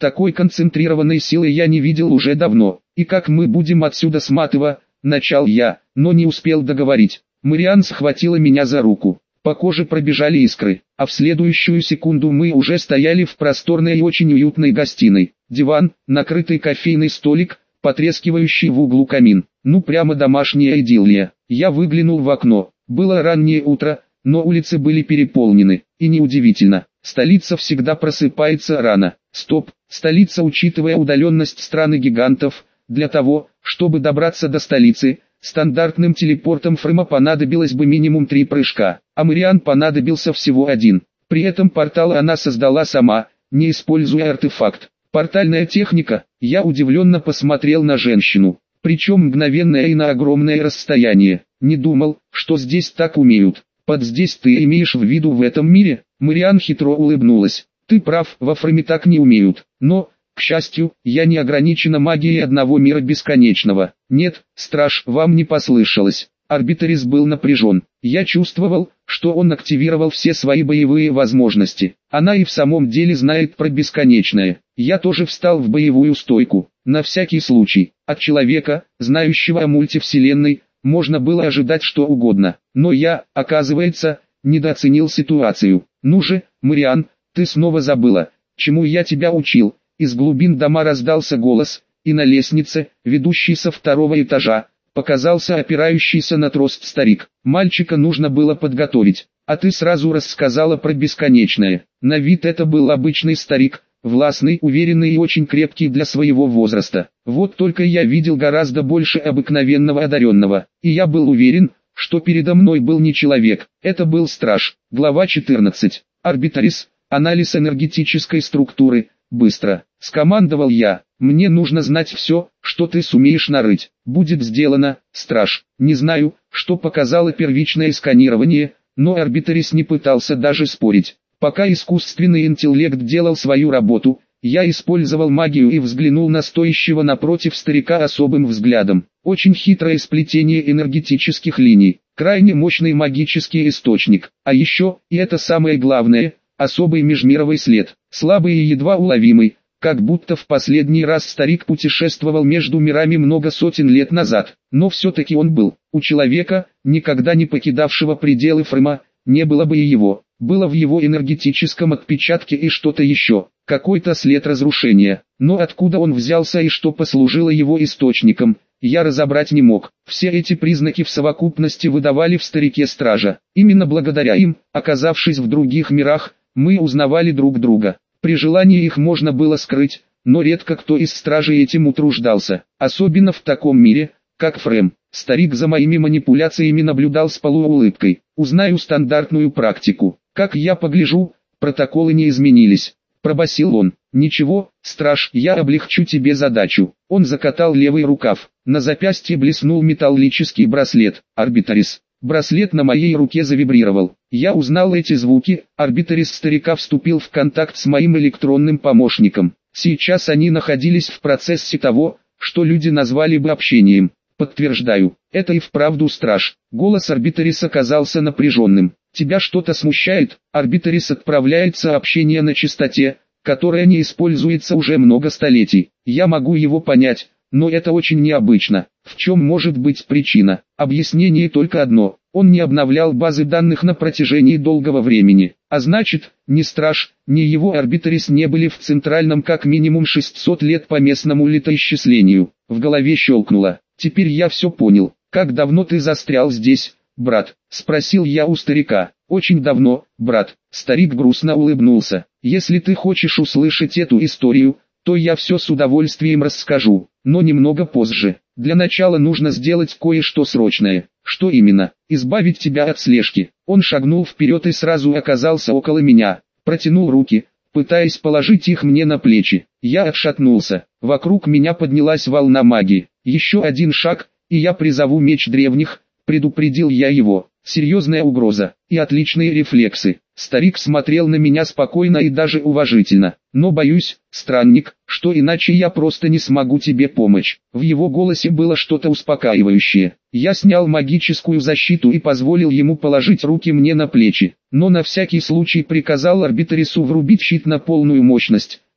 Такой концентрированной силы я не видел уже давно. И как мы будем отсюда сматывать? Начал я, но не успел договорить. Мариан схватила меня за руку. По коже пробежали искры, а в следующую секунду мы уже стояли в просторной и очень уютной гостиной. Диван, накрытый кофейный столик, потрескивающий в углу камин. Ну прямо домашняя идиллия. Я выглянул в окно. Было раннее утро, но улицы были переполнены. И неудивительно, столица всегда просыпается рано. Стоп, столица, учитывая удаленность страны-гигантов, для того, чтобы добраться до столицы, стандартным телепортом Фрема понадобилось бы минимум 3 прыжка, а Мариан понадобился всего 1. При этом портал она создала сама, не используя артефакт. Портальная техника. Я удивленно посмотрел на женщину, причем мгновенное и на огромное расстояние. Не думал, что здесь так умеют. Под «здесь» ты имеешь в виду в этом мире? Мариан хитро улыбнулась. Ты прав, во Фреме так не умеют, но... К счастью, я не ограничена магией одного мира бесконечного. Нет, страж, вам не послышалось. Арбитрис был напряжен. Я чувствовал, что он активировал все свои боевые возможности. Она и в самом деле знает про бесконечное. Я тоже встал в боевую стойку. На всякий случай. От человека, знающего о мультивселенной, можно было ожидать что угодно. Но я, оказывается, недооценил ситуацию. Ну же, Мариан, ты снова забыла, чему я тебя учил. Из глубин дома раздался голос, и на лестнице, ведущей со 2-го этажа, показался опирающийся на трост старик. Мальчика нужно было подготовить, а ты сразу рассказала про бесконечное. На вид это был обычный старик, властный, уверенный и очень крепкий для своего возраста. Вот только я видел гораздо больше обыкновенного одаренного, и я был уверен, что передо мной был не человек, это был страж. Глава 14. Арбитрис. Анализ энергетической структуры. Быстро, скомандовал я, мне нужно знать все, что ты сумеешь нарыть. Будет сделано, страж. Не знаю, что показало первичное сканирование, но Арбитрис не пытался даже спорить. Пока искусственный интеллект делал свою работу, я использовал магию и взглянул на стоящего напротив старика особым взглядом. Очень хитрое сплетение энергетических линий, крайне мощный магический источник, а еще, и это самое главное, особый межмировый след, слабый и едва уловимый, как будто в последний раз старик путешествовал между мирами много сотен лет назад, но все-таки он был. У человека, никогда не покидавшего пределы Фрема, не было бы и его, было в его энергетическом отпечатке и что-то еще, какой-то след разрушения, но откуда он взялся и что послужило его источником, я разобрать не мог. Все эти признаки в совокупности выдавали в старике стража. Именно благодаря им, оказавшись в других мирах, мы узнавали друг друга. При желании их можно было скрыть, но редко кто из стражей этим утруждался, особенно в таком мире, как Фрем. Старик за моими манипуляциями наблюдал с полуулыбкой. Узнаю стандартную практику. Как я погляжу, протоколы не изменились. Пробасил он. Ничего, страж, я облегчу тебе задачу. Он закатал левый рукав. На запястье блеснул металлический браслет. Арбитрис. Браслет на моей руке завибрировал. Я узнал эти звуки. Арбитрис старика вступил в контакт с моим электронным помощником. Сейчас они находились в процессе того, что люди назвали бы общением. Подтверждаю, это и вправду страж. Голос Арбитриса казался напряженным. Тебя что-то смущает? Арбитрис отправляет сообщение на частоте, которая не используется уже много столетий. Я могу его понять, но это очень необычно. В чем может быть причина? Объяснение только одно. Он не обновлял базы данных на протяжении долгого времени. А значит, ни страж, ни его Арбитрис не были в центральном как минимум 600 лет по местному летоисчислению. В голове щелкнуло. Теперь я все понял. Как давно ты застрял здесь, брат? Спросил я у старика. Очень давно, брат. Старик грустно улыбнулся. Если ты хочешь услышать эту историю, то я все с удовольствием расскажу, но немного позже. Для начала нужно сделать кое-что срочное. Что именно? Избавить тебя от слежки. Он шагнул вперед и сразу оказался около меня. Протянул руки, пытаясь положить их мне на плечи. Я отшатнулся. Вокруг меня поднялась волна магии. Еще один шаг, и я призову меч древних, предупредил я его. Серьезная угроза и отличные рефлексы. Старик смотрел на меня спокойно и даже уважительно. Но боюсь, странник, что иначе я просто не смогу тебе помочь. В его голосе было что-то успокаивающее. Я снял магическую защиту и позволил ему положить руки мне на плечи. Но на всякий случай приказал Арбитрису врубить щит на полную мощность,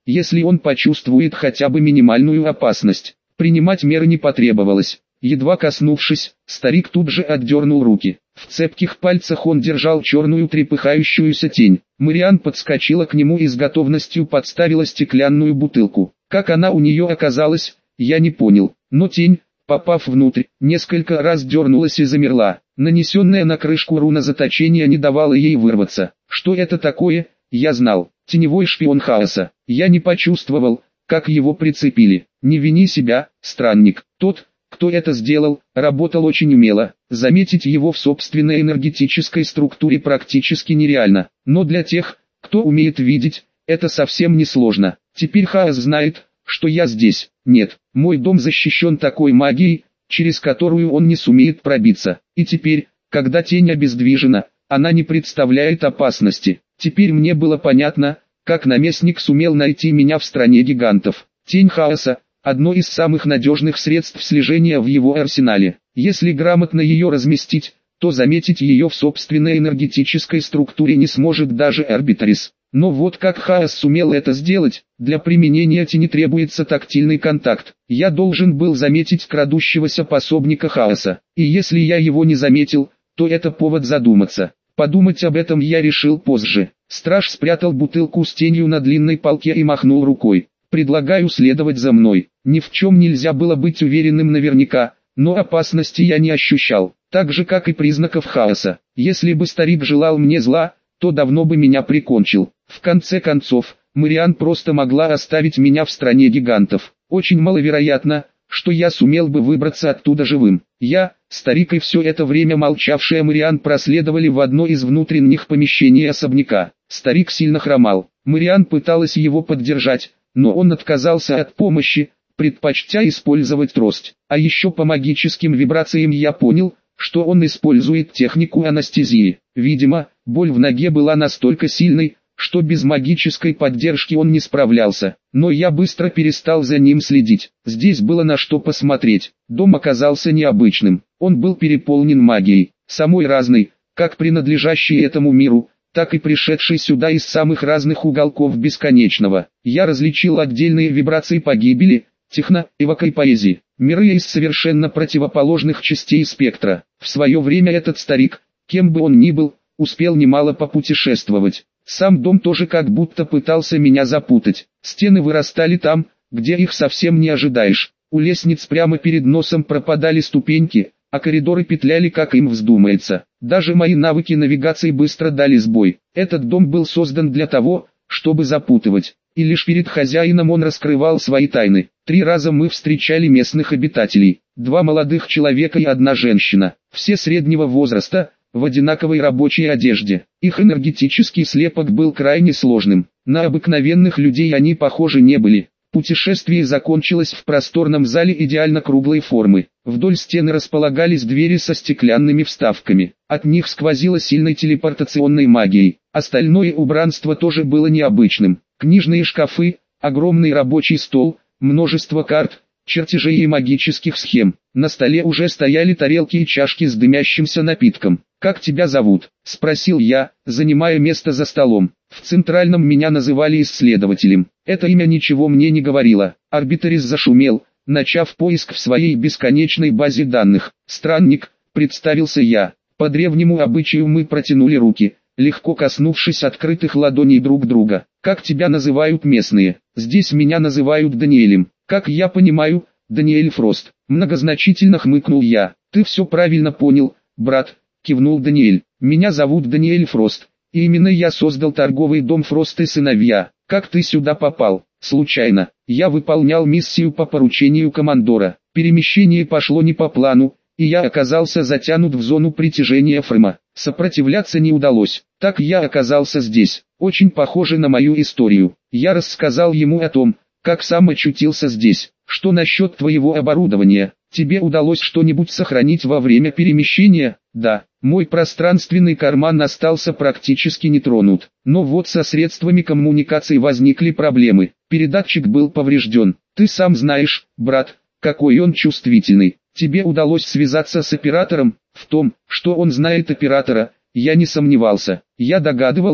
если он почувствует хотя бы минимальную опасность. Принимать меры не потребовалось. Едва коснувшись, старик тут же отдернул руки. В цепких пальцах он держал черную трепыхающуюся тень. Мариан подскочила к нему и с готовностью подставила стеклянную бутылку. Как она у нее оказалась, я не понял, но тень, попав внутрь, несколько раз дернулась и замерла. Нанесенная на крышку руна заточения не давала ей вырваться. Что это такое, я знал. Теневой шпион хаоса. Я не почувствовал, как его прицепили. Не вини себя, странник. Тот, кто это сделал, работал очень умело. Заметить его в собственной энергетической структуре практически нереально. Но для тех, кто умеет видеть, это совсем не сложно. Теперь хаос знает, что я здесь. Нет, мой дом защищен такой магией, через которую он не сумеет пробиться. И теперь, когда тень обездвижена, она не представляет опасности. Теперь мне было понятно, как наместник сумел найти меня в стране гигантов. Тень хаоса – одно из самых надежных средств слежения в его арсенале. Если грамотно ее разместить, то заметить ее в собственной энергетической структуре не сможет даже Арбитрис. Но вот как хаос сумел это сделать, для применения тени требуется тактильный контакт. Я должен был заметить крадущегося пособника хаоса. И если я его не заметил, то это повод задуматься. Подумать об этом я решил позже. Страж спрятал бутылку с тенью на длинной палке и махнул рукой. «Предлагаю следовать за мной». Ни в чем нельзя было быть уверенным наверняка, но опасности я не ощущал, так же как и признаков хаоса. Если бы старик желал мне зла, то давно бы меня прикончил. В конце концов, Мариан просто могла оставить меня в стране гигантов. Очень маловероятно, что я сумел бы выбраться оттуда живым. Я, старик и все это время молчавшая Мариан проследовали в одно из внутренних помещений особняка. Старик сильно хромал. Мариан пыталась его поддержать, но он отказался от помощи, предпочтя использовать трость. А еще по магическим вибрациям я понял, что он использует технику анестезии. Видимо, боль в ноге была настолько сильной, что без магической поддержки он не справлялся. Но я быстро перестал за ним следить. Здесь было на что посмотреть. Дом оказался необычным. Он был переполнен магией, самой разной, как принадлежащей этому миру, так и пришедшей сюда из самых разных уголков бесконечного. Я различил отдельные вибрации погибели, техно, эвока и поэзии. Миры из совершенно противоположных частей спектра. В свое время этот старик, кем бы он ни был, успел немало попутешествовать. Сам дом тоже как будто пытался меня запутать. Стены вырастали там, где их совсем не ожидаешь. У лестниц прямо перед носом пропадали ступеньки, а коридоры петляли как им вздумается. Даже мои навыки навигации быстро дали сбой. Этот дом был создан для того, чтобы запутывать. И лишь перед хозяином он раскрывал свои тайны. 3 раза мы встречали местных обитателей. 2 молодых человека и 1 женщина. Все среднего возраста, в одинаковой рабочей одежде. Их энергетический слепок был крайне сложным. На обыкновенных людей они похожи не были. Путешествие закончилось в просторном зале идеально круглой формы. Вдоль стены располагались двери со стеклянными вставками. От них сквозило сильной телепортационной магией. Остальное убранство тоже было необычным. Книжные шкафы, огромный рабочий стол, множество карт, чертежей и магических схем. На столе уже стояли тарелки и чашки с дымящимся напитком. «Как тебя зовут?» – спросил я, занимая место за столом. В Центральном меня называли исследователем. Это имя ничего мне не говорило. Арбитрис зашумел, начав поиск в своей бесконечной базе данных. «Странник», – представился я. По древнему обычаю мы протянули руки, легко коснувшись открытых ладоней друг друга. «Как тебя называют местные?» «Здесь меня называют Даниэлем. Как я понимаю, Даниэль Фрост». Многозначительно хмыкнул я. «Ты все правильно понял, брат», — кивнул Даниэль. «Меня зовут Даниэль Фрост, и именно я создал торговый дом Фрост и сыновья. Как ты сюда попал?» «Случайно. Я выполнял миссию по поручению командора. Перемещение пошло не по плану, и я оказался затянут в зону притяжения Фрема. Сопротивляться не удалось. Так я оказался здесь. Очень похоже на мою историю. Я рассказал ему о том, как сам очутился здесь. Что насчет твоего оборудования? Тебе удалось что-нибудь сохранить во время перемещения?» «Да, мой пространственный карман остался практически нетронут. Но вот со средствами коммуникации возникли проблемы. Передатчик был поврежден. Ты сам знаешь, брат, какой он чувствительный. Тебе удалось связаться с оператором?» В том, что он знает оператора, я не сомневался. Я догадывался,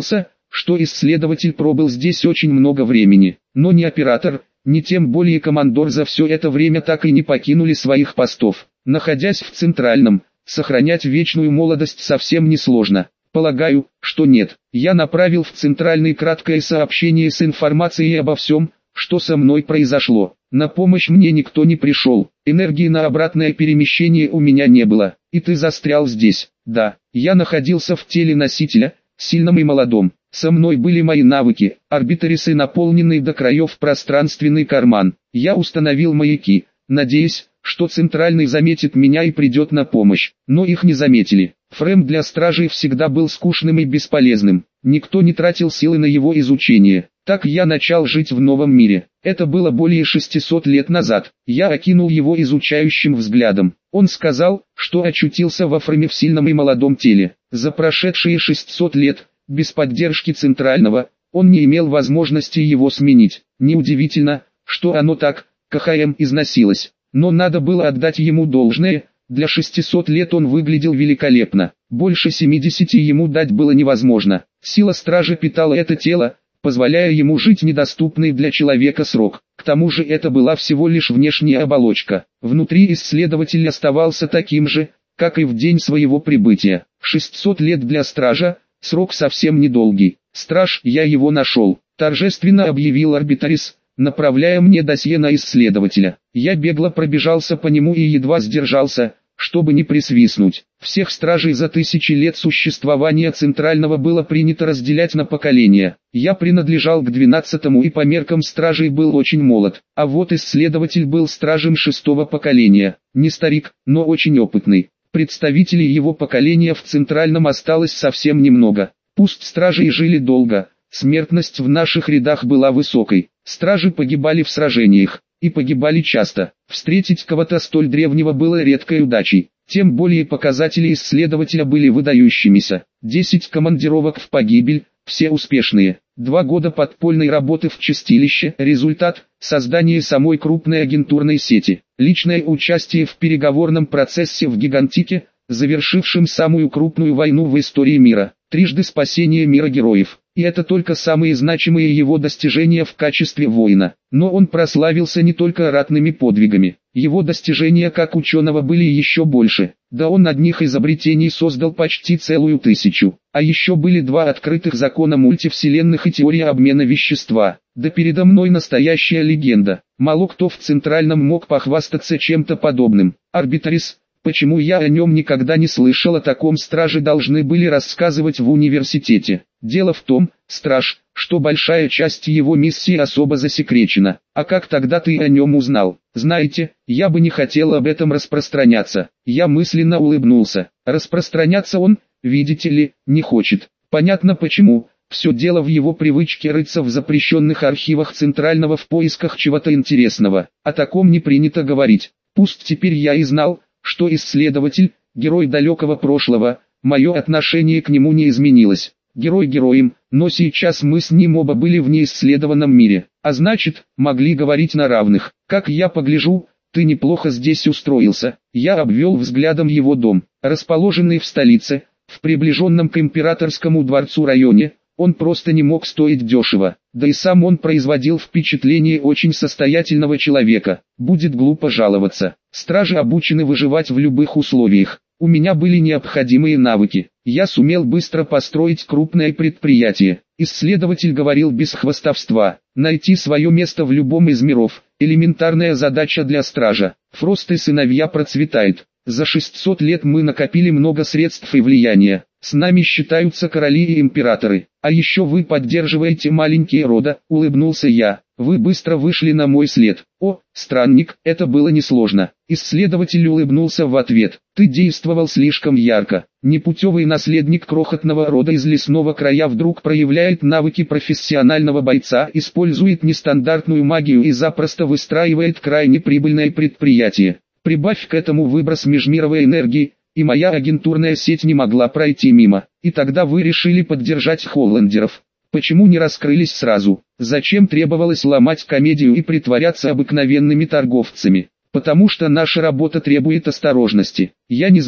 что исследователь пробыл здесь очень много времени, но ни оператор, ни тем более командор за все это время так и не покинули своих постов. Находясь в Центральном, сохранять вечную молодость совсем несложно. Полагаю, что нет. Я направил в Центральный краткое сообщение с информацией обо всем, что со мной произошло. На помощь мне никто не пришел. Энергии на обратное перемещение у меня не было. И ты застрял здесь. Да, я находился в теле носителя, сильном и молодом. Со мной были мои навыки, орбиторисы, наполненный до краев пространственный карман. Я установил маяки, надеясь, что Центральный заметит меня и придет на помощь. Но их не заметили. Фрейм для стражей всегда был скучным и бесполезным. Никто не тратил силы на его изучение. Так я начал жить в новом мире. Это было более 600 лет назад. Я окинул его изучающим взглядом. Он сказал, что очутился во Фрейме в сильном и молодом теле. За прошедшие 600 лет, без поддержки Центрального, он не имел возможности его сменить. Неудивительно, что оно так, КХМ, износилось. Но надо было отдать ему должное. Для 600 лет он выглядел великолепно. Больше 70 ему дать было невозможно. Сила стражи питала это тело, позволяя ему жить недоступный для человека срок. К тому же это была всего лишь внешняя оболочка. Внутри исследователь оставался таким же, как и в день своего прибытия. 600 лет для стража, срок совсем недолгий. Страж, я его нашел, торжественно объявил арбитрис, направляя мне досье на исследователя. Я бегло пробежался по нему и едва сдержался, чтобы не присвистнуть. Всех стражей за 1000 лет существования Центрального было принято разделять на поколения. Я принадлежал к 12-му и по меркам стражей был очень молод, а вот исследователь был стражем 6-го поколения. Не старик, но очень опытный. Представителей его поколения в Центральном осталось совсем немного. Пусть стражи и жили долго, смертность в наших рядах была высокой. Стражи погибали в сражениях, и погибали часто. Встретить кого-то столь древнего было редкой удачей. Тем более показатели исследователя были выдающимися. 10 командировок в погибель, все успешные. 2 года подпольной работы в чистилище. Результат – создание самой крупной агентурной сети. Личное участие в переговорном процессе в Гигантике, завершившем самую крупную войну в истории мира. 3 спасение мира героев. И это только самые значимые его достижения в качестве воина. Но он прославился не только ратными подвигами. Его достижения как ученого были еще больше. Да он одних изобретений создал почти целую 1000. А еще были 2 открытых закона мультивселенных и теория обмена вещества. Да передо мной настоящая легенда. Мало кто в Центральном мог похвастаться чем-то подобным. Арбитрис. Почему я о нем никогда не слышал, о таком страже должны были рассказывать в университете. Дело в том, страж, что большая часть его миссии особо засекречена. А как тогда ты о нем узнал? Знаете, я бы не хотел об этом распространяться. Я мысленно улыбнулся. Распространяться он, видите ли, не хочет. Понятно почему. Все дело в его привычке рыться в запрещенных архивах Центрального в поисках чего-то интересного. О таком не принято говорить. Пусть теперь я и знал, что исследователь, герой далекого прошлого, мое отношение к нему не изменилось. Герой героем, но сейчас мы с ним оба были в неисследованном мире, а значит, могли говорить на равных. Как я погляжу, ты неплохо здесь устроился. Я обвел взглядом его дом, расположенный в столице, в приближенном к императорскому дворцу районе. Он просто не мог стоить дешево, да и сам он производил впечатление очень состоятельного человека. Будет глупо жаловаться. Стражи обучены выживать в любых условиях. У меня были необходимые навыки. Я сумел быстро построить крупное предприятие. Исследователь говорил без хвастовства. Найти свое место в любом из миров – элементарная задача для стража. Фрост и сыновья процветает. За 600 лет мы накопили много средств и влияния. С нами считаются короли и императоры. А еще вы поддерживаете маленькие рода, улыбнулся я. Вы быстро вышли на мой след. О, странник, это было несложно. Исследователь улыбнулся в ответ. Ты действовал слишком ярко. Непутевый наследник крохотного рода из лесного края вдруг проявляет навыки профессионального бойца, использует нестандартную магию и запросто выстраивает крайне прибыльное предприятие. Прибавь к этому выброс межмировой энергии, и моя агентурная сеть не могла пройти мимо. И тогда вы решили поддержать холландеров. Почему не раскрылись сразу? Зачем требовалось ломать комедию и притворяться обыкновенными торговцами? Потому что наша работа требует осторожности. Я не знал,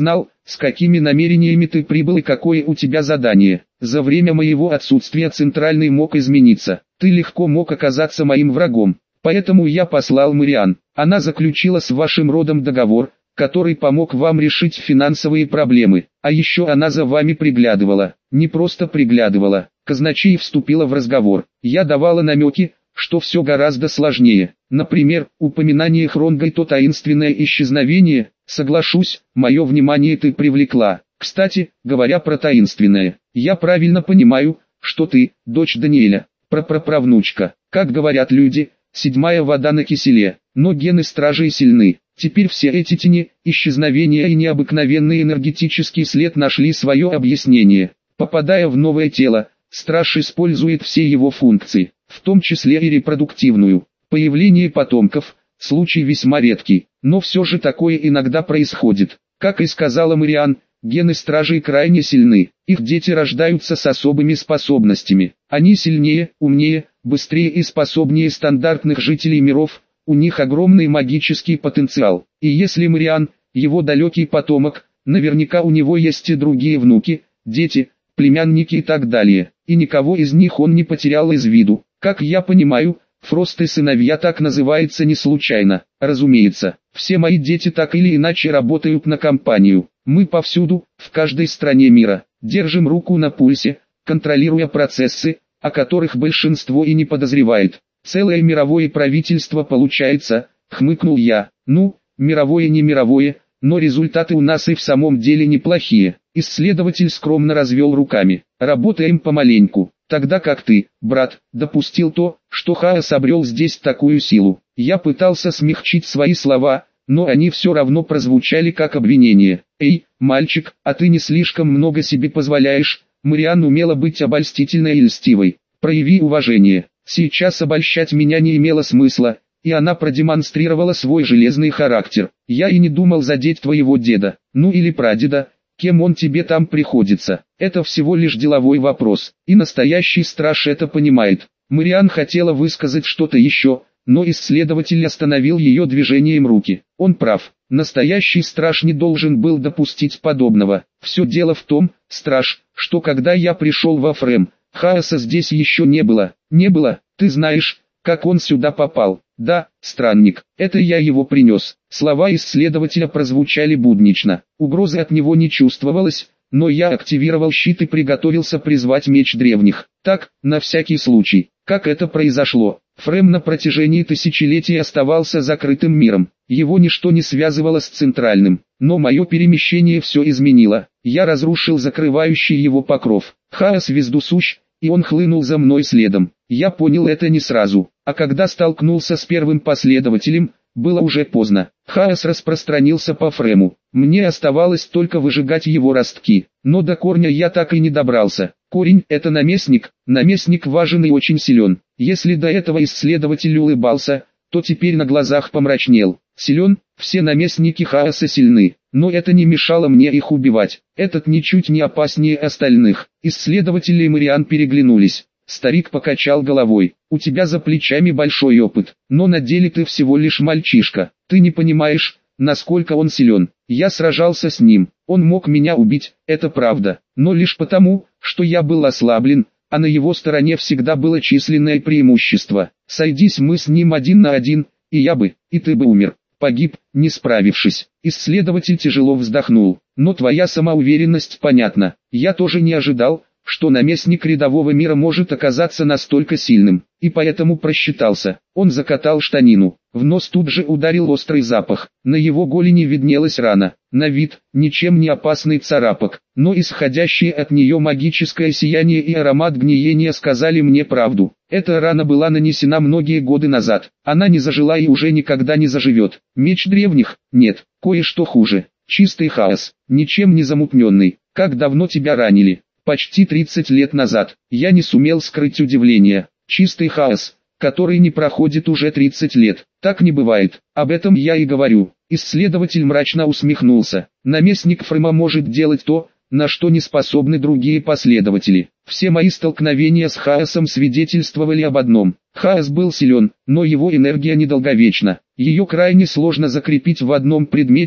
с какими намерениями ты прибыл и какое у тебя задание. За время моего отсутствия Центральный мог измениться. Ты легко мог оказаться моим врагом. Поэтому я послал Мариан. Она заключила с вашим родом договор, который помог вам решить финансовые проблемы. А еще она за вами приглядывала. Не просто приглядывала. Казначей вступила в разговор. Я давала намеки, что все гораздо сложнее. Например, упоминание Хронга и то таинственное исчезновение. Соглашусь, мое внимание ты привлекла. Кстати, говоря про таинственное, я правильно понимаю, что ты, дочь Даниэля, прапраправнучка. Как говорят люди, седьмая вода на киселе, но гены стражей сильны. Теперь все эти тени, исчезновения и необыкновенный энергетический след нашли свое объяснение. Попадая в новое тело, страж использует все его функции, в том числе и репродуктивную. Появление потомков – случай весьма редкий, но все же такое иногда происходит. Как и сказала Мариан, гены стражей крайне сильны, их дети рождаются с особыми способностями. Они сильнее, умнее, быстрее и способнее стандартных жителей миров, у них огромный магический потенциал. И если Мариан, его далекий потомок, наверняка у него есть и другие внуки, дети, племянники и так далее. И никого из них он не потерял из виду. Как я понимаю, Фрост и сыновья так называется не случайно. Разумеется, все мои дети так или иначе работают на компанию. Мы повсюду, в каждой стране мира, держим руку на пульсе, контролируя процессы, о которых большинство и не подозревает. Целое мировое правительство получается, хмыкнул я. Ну, мировое не мировое, но результаты у нас и в самом деле неплохие. Исследователь скромно развел руками. Работаем помаленьку. Тогда как ты, брат, допустил то, что хаос обрел здесь такую силу. Я пытался смягчить свои слова, но они все равно прозвучали как обвинение. Эй, мальчик, а ты не слишком много себе позволяешь? Мариан умела быть обольстительной и льстивой. Прояви уважение. Сейчас обольщать меня не имело смысла, и она продемонстрировала свой железный характер. Я и не думал задеть твоего деда, ну или прадеда, кем он тебе там приходится. Это всего лишь деловой вопрос, и настоящий страж это понимает. Мариан хотела высказать что-то еще, но исследователь остановил ее движением руки. Он прав, настоящий страж не должен был допустить подобного. Все дело в том, страж, что когда я пришел во Фрем, хаоса здесь еще не было. Не было, ты знаешь, как он сюда попал. Да, странник, это я его принес. Слова исследователя прозвучали буднично. Угрозы от него не чувствовалось, но я активировал щит и приготовился призвать меч древних. Так, на всякий случай. Как это произошло? Фрем на протяжении тысячелетий оставался закрытым миром. Его ничто не связывало с центральным. Но мое перемещение все изменило. Я разрушил закрывающий его покров. Хаос вездесущ, и он хлынул за мной следом. Я понял это не сразу, а когда столкнулся с первым последователем, было уже поздно. Хаос распространился по Фрему. Мне оставалось только выжигать его ростки, но до корня я так и не добрался. Корень – это наместник, наместник важен и очень силен. Если до этого исследователь улыбался, то теперь на глазах помрачнел. Силен, все наместники хаоса сильны, но это не мешало мне их убивать. Этот ничуть не опаснее остальных. Исследователи и Мариан переглянулись. Старик покачал головой. У тебя за плечами большой опыт, но на деле ты всего лишь мальчишка. Ты не понимаешь, насколько он силен. Я сражался с ним, он мог меня убить, это правда, но лишь потому, что я был ослаблен, а на его стороне всегда было численное преимущество. Сойдись мы с ним один на один, и я бы, и ты бы умер. Погиб, не справившись. Исследователь тяжело вздохнул. Но твоя самоуверенность понятна. Я тоже не ожидал, что наместник рядового мира может оказаться настолько сильным, и поэтому просчитался. Он закатал штанину. В нос тут же ударил острый запах. На его голени виднелась рана. На вид, ничем не опасный царапок, но исходящее от нее магическое сияние и аромат гниения сказали мне правду. Эта рана была нанесена многие годы назад. Она не зажила и уже никогда не заживет. Меч древних? Нет, кое-что хуже. Чистый хаос, ничем не замутненный. Как давно тебя ранили? Почти 30 лет назад. Я не сумел скрыть удивление. Чистый хаос, который не проходит уже 30 лет. Так не бывает. Об этом я и говорю. Исследователь мрачно усмехнулся. Наместник Фрема может делать то, на что не способны другие последователи. Все мои столкновения с хаосом свидетельствовали об одном. Хаос был силен, но его энергия недолговечна. Ее крайне сложно закрепить в одном предмете,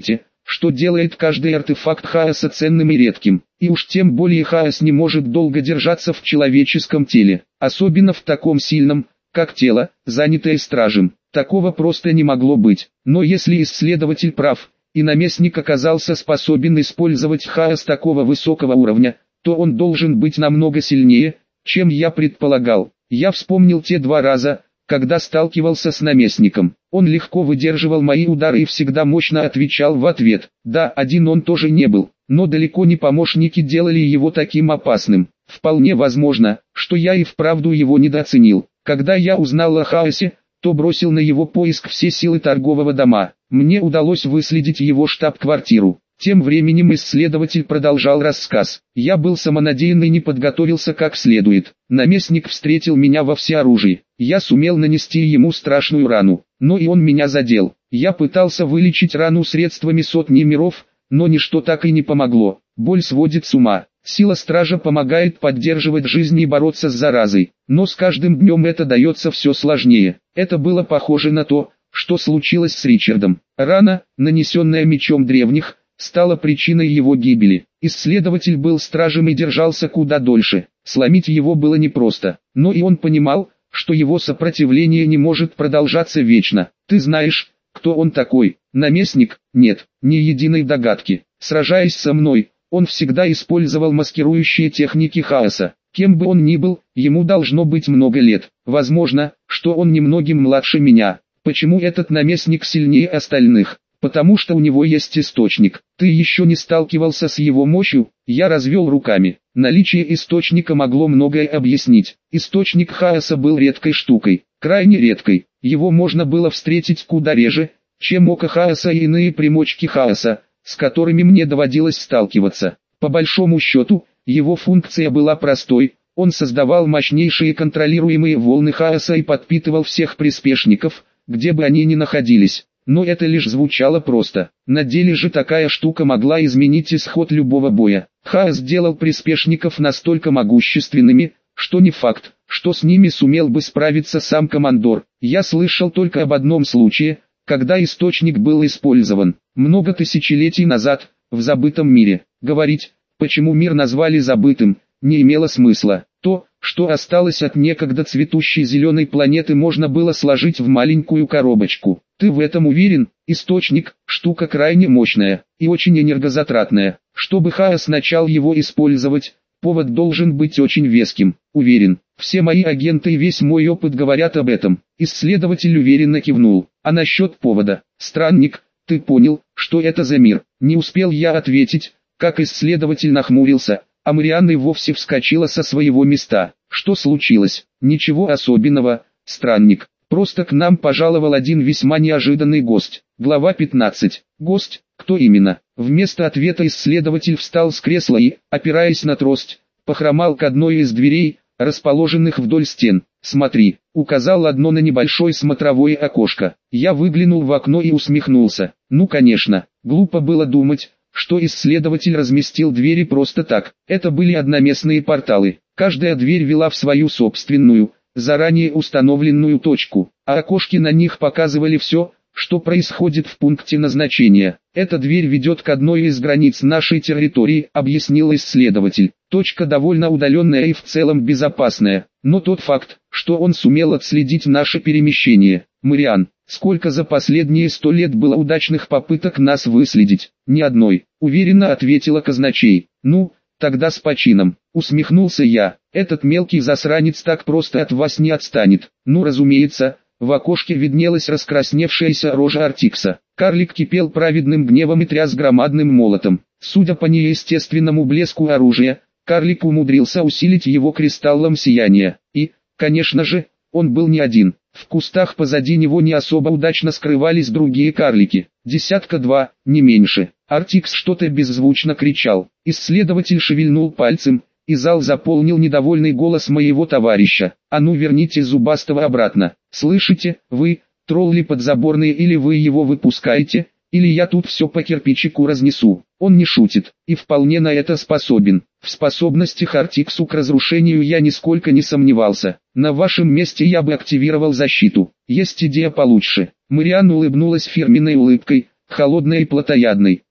что делает каждый артефакт хаоса ценным и редким. И уж тем более хаос не может долго держаться в человеческом теле, особенно в таком сильном, как тело, занятое стражем. Такого просто не могло быть. Но если исследователь прав, и наместник оказался способен использовать хаос такого высокого уровня, то он должен быть намного сильнее, чем я предполагал. Я вспомнил те 2 раза, когда сталкивался с наместником. Он легко выдерживал мои удары и всегда мощно отвечал в ответ. Да, один он тоже не был, но далеко не помощники делали его таким опасным. Вполне возможно, что я и вправду его недооценил. Когда я узнал о хаосе, то бросил на его поиск все силы торгового дома. Мне удалось выследить его штаб-квартиру. Тем временем исследователь продолжал рассказ. Я был самонадеян и не подготовился как следует. Наместник встретил меня во всеоружии. Я сумел нанести ему страшную рану, но и он меня задел. Я пытался вылечить рану средствами сотни миров, но ничто так и не помогло. Боль сводит с ума. Сила стража помогает поддерживать жизнь и бороться с заразой, но с каждым днем это дается все сложнее. Это было похоже на то, что случилось с Ричардом. Рана, нанесенная мечом древних, стала причиной его гибели. Исследователь был стражем и держался куда дольше. Сломить его было непросто, но и он понимал, что его сопротивление не может продолжаться вечно. Ты знаешь, кто он такой? Наместник? Нет, ни единой догадки. Сражаясь со мной, он всегда использовал маскирующие техники хаоса. Кем бы он ни был, ему должно быть много лет. Возможно, что он немногим младше меня. Почему этот наместник сильнее остальных? Потому что у него есть источник. Ты еще не сталкивался с его мощью? Я развел руками. Наличие источника могло многое объяснить. Источник хаоса был редкой штукой, крайне редкой. Его можно было встретить куда реже, чем око хаоса и иные примочки хаоса, с которыми мне доводилось сталкиваться. По большому счету, его функция была простой. Он создавал мощнейшие контролируемые волны хаоса и подпитывал всех приспешников, где бы они ни находились. Но это лишь звучало просто. На деле же такая штука могла изменить исход любого боя. Хаос делал приспешников настолько могущественными, что не факт, что с ними сумел бы справиться сам командор. Я слышал только об одном случае, когда источник был использован. Много тысячелетий назад, в забытом мире. Говорить, почему мир назвали забытым, не имело смысла. То, что осталось от некогда цветущей зеленой планеты, можно было сложить в маленькую коробочку. Ты в этом уверен? Источник – штука крайне мощная и очень энергозатратная. Чтобы хаос начал его использовать, повод должен быть очень веским. Уверен, все мои агенты и весь мой опыт говорят об этом. Исследователь уверенно кивнул. А насчет повода? Странник, ты понял, что это за мир? Не успел я ответить, как исследователь нахмурился, а Марианна и вовсе вскочила со своего места. Что случилось? Ничего особенного, странник. Просто к нам пожаловал один весьма неожиданный гость. Глава 15. Гость? Кто именно? Вместо ответа исследователь встал с кресла и, опираясь на трость, похромал к одной из дверей, расположенных вдоль стен. «Смотри», указал одно на небольшое смотровое окошко. Я выглянул в окно и усмехнулся. Ну конечно, глупо было думать, что исследователь разместил двери просто так. Это были одноместные порталы. Каждая дверь вела в свою собственную, заранее установленную точку, а окошки на них показывали все, что происходит в пункте назначения. Эта дверь ведет к одной из границ нашей территории, объяснил исследователь. Точка довольно удаленная и в целом безопасная, но тот факт, что он сумел отследить наше перемещение. Мариан, сколько за последние 100 лет было удачных попыток нас выследить? Ни одной, уверенно ответила казначей. Ну, тогда с почином, усмехнулся я. Этот мелкий засранец так просто от вас не отстанет. Ну разумеется. В окошке виднелась раскрасневшаяся рожа Артикса. Карлик кипел праведным гневом и тряс громадным молотом. Судя по неестественному блеску оружия, карлик умудрился усилить его кристаллом сияния. И, конечно же, он был не один. В кустах позади него не особо удачно скрывались другие карлики. Десятка-два, не меньше. Артикс что-то беззвучно кричал. Исследователь шевельнул пальцем, и зал заполнил недовольный голос моего товарища. «А ну верните Зубастого обратно! Слышите, вы, тролли подзаборные, или вы его выпускаете, или я тут все по кирпичику разнесу». Он не шутит, и вполне на это способен. В способностях Артиксу к разрушению я нисколько не сомневался. На вашем месте я бы активировал защиту. Есть идея получше. Марианна улыбнулась фирменной улыбкой, холодной и плотоядной.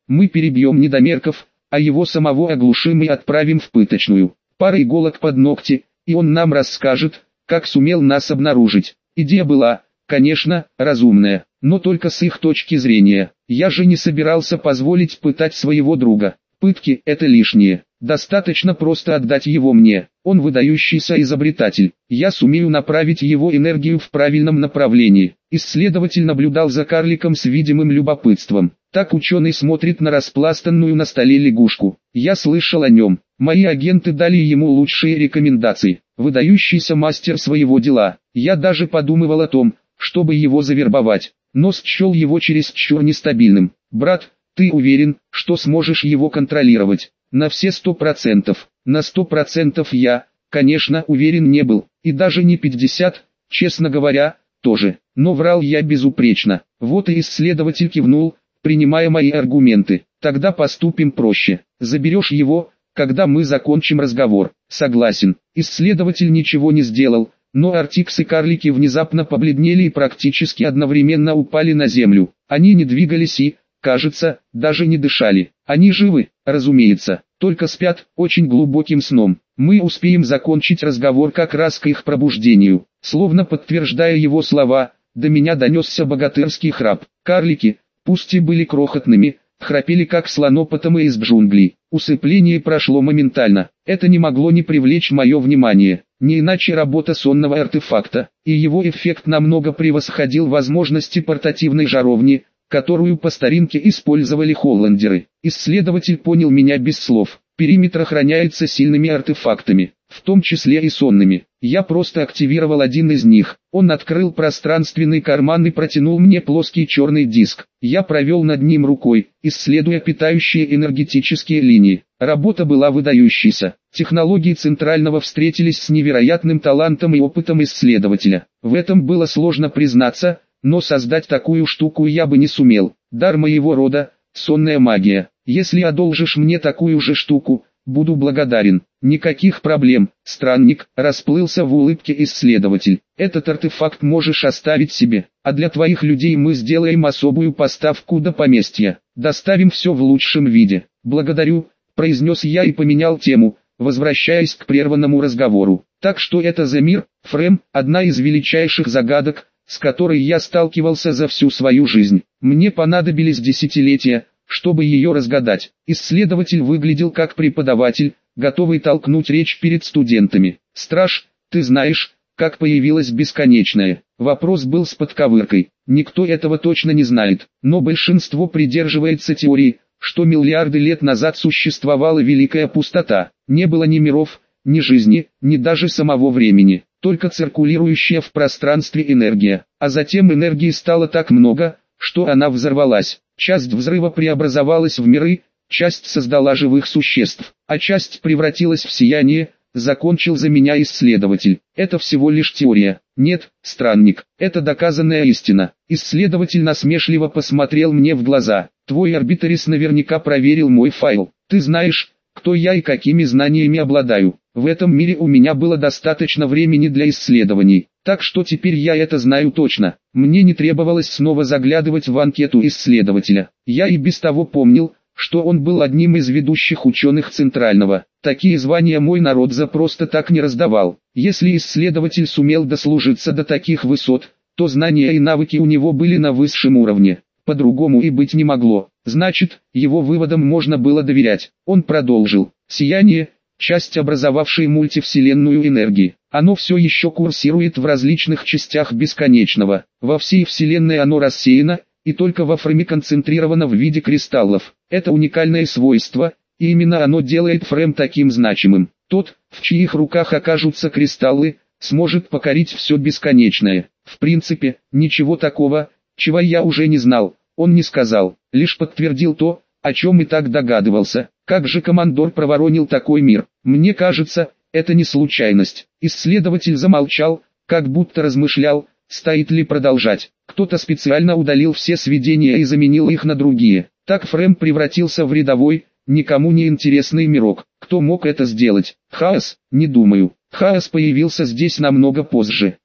Мы перебьем недомерков, а его самого оглушим и отправим в пыточную. Пара иголок под ногти, и он нам расскажет, как сумел нас обнаружить. Идея была, конечно, разумная, но только с их точки зрения. Я же не собирался позволить пытать своего друга. Пытки – это лишнее. Достаточно просто отдать его мне. Он выдающийся изобретатель. Я сумею направить его энергию в правильном направлении. Исследователь наблюдал за карликом с видимым любопытством. Так ученый смотрит на распластанную на столе лягушку. Я слышал о нем. Мои агенты дали ему лучшие рекомендации. Выдающийся мастер своего дела. Я даже подумывал о том, чтобы его завербовать, но счел его чересчур нестабильным. Брат, ты уверен, что сможешь его контролировать? На все 100%. На 100% я, конечно, уверен не был, и даже не 50, честно говоря, тоже. Но врал я безупречно. Вот и исследователь кивнул, принимая мои аргументы. Тогда поступим проще. Заберешь его, когда мы закончим разговор. Согласен. Исследователь ничего не сделал, но Артикс и карлики внезапно побледнели и практически одновременно упали на землю. Они не двигались и, кажется, даже не дышали. Они живы, разумеется, только спят очень глубоким сном. Мы успеем закончить разговор как раз к их пробуждению. Словно подтверждая его слова, до меня донесся богатырский храп. Карлики, пусть и были крохотными, храпели как слонопотамы из джунглей. Усыпление прошло моментально. Это не могло не привлечь мое внимание. Не иначе работа сонного артефакта, и его эффект намного превосходил возможности портативной жаровни, которую по старинке использовали холландеры. Исследователь понял меня без слов. Периметр охраняется сильными артефактами, в том числе и сонными. Я просто активировал один из них. Он открыл пространственный карман и протянул мне плоский черный диск. Я провел над ним рукой, исследуя питающие энергетические линии. Работа была выдающейся. Технологии Центрального встретились с невероятным талантом и опытом исследователя. В этом было сложно признаться, но создать такую штуку я бы не сумел. Дар моего рода – сонная магия. Если одолжишь мне такую же штуку, буду благодарен. Никаких проблем, странник, расплылся в улыбке исследователь. Этот артефакт можешь оставить себе, а для твоих людей мы сделаем особую поставку до поместья. Доставим все в лучшем виде. Благодарю, произнес я и поменял тему, возвращаясь к прерванному разговору. Так что это за мир, Фрэм, одна из величайших загадок, с которой я сталкивался за всю свою жизнь. Мне понадобились десятилетия, чтобы ее разгадать. Исследователь выглядел как преподаватель, готовый толкнуть речь перед студентами. «Страж, ты знаешь, как появилась бесконечная?» Вопрос был с подковыркой. Никто этого точно не знает, но большинство придерживается теории, что миллиарды лет назад существовала великая пустота. Не было ни миров, ни жизни, ни даже самого времени, только циркулирующая в пространстве энергия. А затем энергии стало так много, что она взорвалась. Часть взрыва преобразовалась в миры, часть создала живых существ, а часть превратилась в сияние, закончил за меня исследователь. Это всего лишь теория. Нет, странник, это доказанная истина. Исследователь насмешливо посмотрел мне в глаза. Твой арбитрис наверняка проверил мой файл. Ты знаешь, кто я и какими знаниями обладаю. В этом мире у меня было достаточно времени для исследований, так что теперь я это знаю точно. Мне не требовалось снова заглядывать в анкету исследователя. Я и без того помнил, что он был одним из ведущих ученых Центрального. Такие звания мой народ за просто так не раздавал. Если исследователь сумел дослужиться до таких высот, то знания и навыки у него были на высшем уровне. По-другому и быть не могло. Значит, его выводам можно было доверять. Он продолжил. Сияние – часть образовавшей мультивселенную энергии. Оно все еще курсирует в различных частях бесконечного. Во всей Вселенной оно рассеяно, и только во Фрэме концентрировано в виде кристаллов. Это уникальное свойство, и именно оно делает Фрэм таким значимым. Тот, в чьих руках окажутся кристаллы, сможет покорить все бесконечное. В принципе, ничего такого, чего я уже не знал, он не сказал, лишь подтвердил то, о чем и так догадывался. Как же командор проворонил такой мир? Мне кажется, это не случайность. Исследователь замолчал, как будто размышлял, стоит ли продолжать. Кто-то специально удалил все сведения и заменил их на другие. Так Фрэм превратился в рядовой, никому не интересный мирок. Кто мог это сделать? Хаос? Не думаю. Хаос появился здесь намного позже.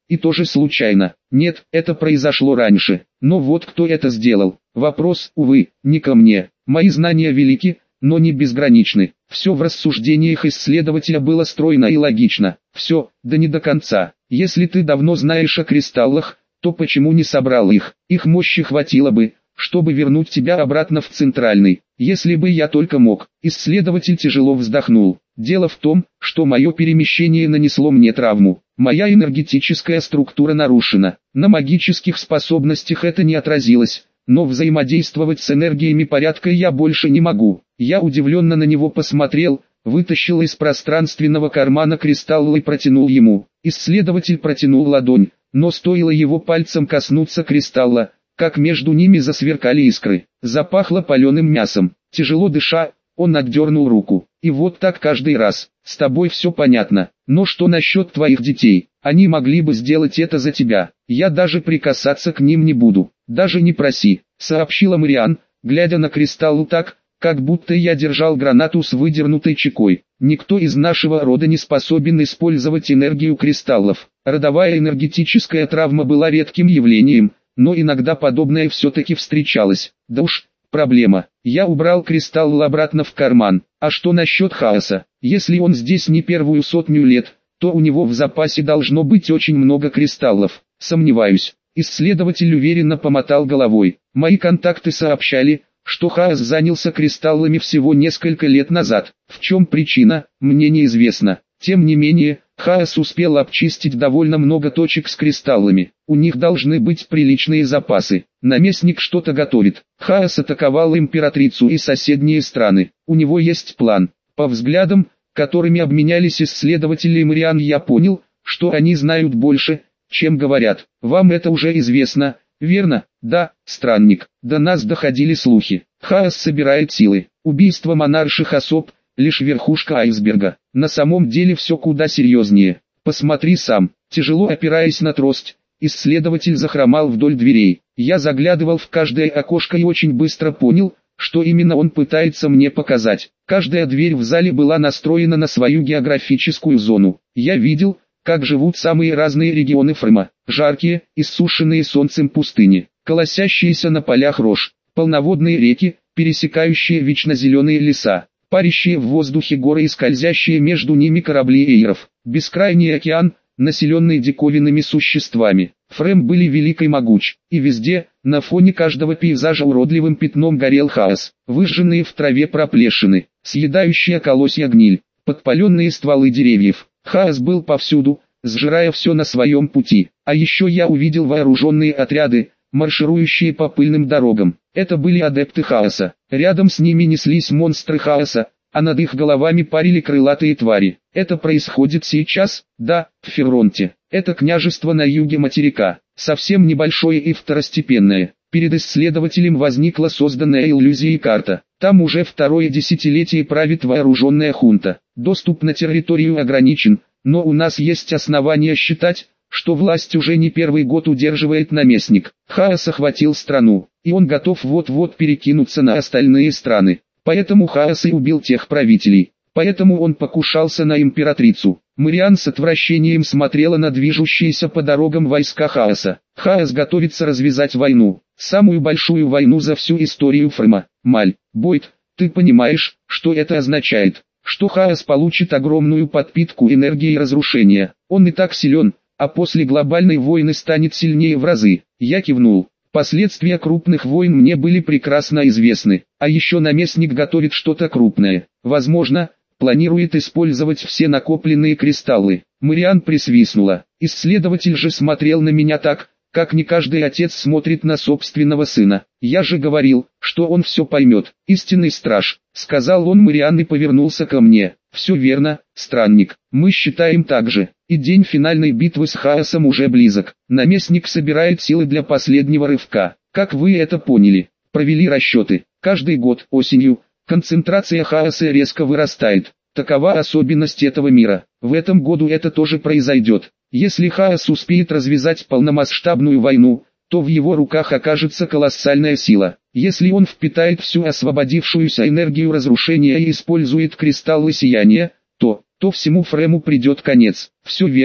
И тоже случайно. Нет, это произошло раньше. Но вот кто это сделал. Вопрос, увы, не ко мне. Мои знания велики, но не безграничны. Все в рассуждениях исследователя было стройно и логично. Все, да не до конца. Если ты давно знаешь о кристаллах, то почему не собрал их? Их мощи хватило бы, чтобы вернуть тебя обратно в центральный. Если бы я только мог. Исследователь тяжело вздохнул. Дело в том, что мое перемещение нанесло мне травму. Моя энергетическая структура нарушена. На магических способностях это не отразилось, но взаимодействовать с энергиями порядка я больше не могу. Я удивленно на него посмотрел, вытащил из пространственного кармана кристалл и протянул ему. Исследователь протянул ладонь, но стоило его пальцем коснуться кристалла, как между ними засверкали искры. Запахло паленым мясом. Тяжело дыша, он отдернул руку. И вот так каждый раз. С тобой все понятно. Но что насчет твоих детей? Они могли бы сделать это за тебя. Я даже прикасаться к ним не буду. Даже не проси, сообщила Мариан, глядя на кристалл так, как будто я держал гранату с выдернутой чекой. Никто из нашего рода не способен использовать энергию кристаллов. Родовая энергетическая травма была редким явлением, но иногда подобное все-таки встречалось. Да уж, проблема. Я убрал кристалл обратно в карман. А что насчет хаоса? Если он здесь не первую 100 лет, то у него в запасе должно быть очень много кристаллов. Сомневаюсь. Исследователь уверенно помотал головой. Мои контакты сообщали, что хаос занялся кристаллами всего несколько лет назад. В чем причина, мне неизвестно. Тем не менее, хаос успел обчистить довольно много точек с кристаллами. У них должны быть приличные запасы. Наместник что-то готовит. Хаос атаковал императрицу и соседние страны. У него есть план. По взглядам, которыми обменялись исследователи и Мариан, я понял, что они знают больше, чем говорят. Вам это уже известно, верно? Да, странник. До нас доходили слухи. Хаос собирает силы. Убийство монарших особ – лишь верхушка айсберга. На самом деле все куда серьезнее. Посмотри сам. Тяжело опираясь на трость, исследователь захромал вдоль дверей. Я заглядывал в каждое окошко и очень быстро понял, что именно он пытается мне показать. Каждая дверь в зале была настроена на свою географическую зону. Я видел, как живут самые разные регионы Фрема. Жаркие, иссушенные солнцем пустыни, колосящиеся на полях рожь, полноводные реки, пересекающие вечно зеленые леса, парящие в воздухе горы и скользящие между ними корабли эйров, бескрайний океан, населенный диковинными существами. Фрем были велик и могуч, и везде, на фоне каждого пейзажа уродливым пятном горел хаос, выжженные в траве проплешины, съедающие колосья гниль, подпаленные стволы деревьев. Хаос был повсюду, сжирая все на своем пути. А еще я увидел вооруженные отряды, марширующие по пыльным дорогам. Это были адепты хаоса. Рядом с ними неслись монстры хаоса, а над их головами парили крылатые твари. Это происходит сейчас, да, в Ферронте. Это княжество на юге материка, совсем небольшое и второстепенное. Перед исследователем возникла созданная иллюзией карта. Там уже второе десятилетие правит вооруженная хунта. Доступ на территорию ограничен, но у нас есть основания считать, что власть уже не первый год удерживает наместник. Хаос охватил страну, и он готов вот-вот перекинуться на остальные страны. Поэтому Хаос и убил тех правителей. Поэтому он покушался на императрицу. Мариан с отвращением смотрела на движущиеся по дорогам войска Хаоса. Хаос готовится развязать войну. Самую большую войну за всю историю Фрема. Маль, Бойд, ты понимаешь, что это означает? Что Хаос получит огромную подпитку энергии разрушения. Он и так силен, а после глобальной войны станет сильнее в разы. Я кивнул. Последствия крупных войн мне были прекрасно известны. А еще наместник готовит что-то крупное. Возможно, планирует использовать все накопленные кристаллы. Мариан присвистнула. Исследователь же смотрел на меня так, как не каждый отец смотрит на собственного сына. Я же говорил, что он все поймет. Истинный страж, сказал он Мариан и повернулся ко мне. Все верно, странник, мы считаем так же. И день финальной битвы с Хаосом уже близок. Наместник собирает силы для последнего рывка. Как вы это поняли? Провели расчеты. Каждый год, осенью, концентрация Хаоса резко вырастает. Такова особенность этого мира. В этом году это тоже произойдет. Если Хаос успеет развязать полномасштабную войну, то в его руках окажется колоссальная сила. Если он впитает всю освободившуюся энергию разрушения и использует кристаллы сияния, то всему Фрему придет конец. Все верно,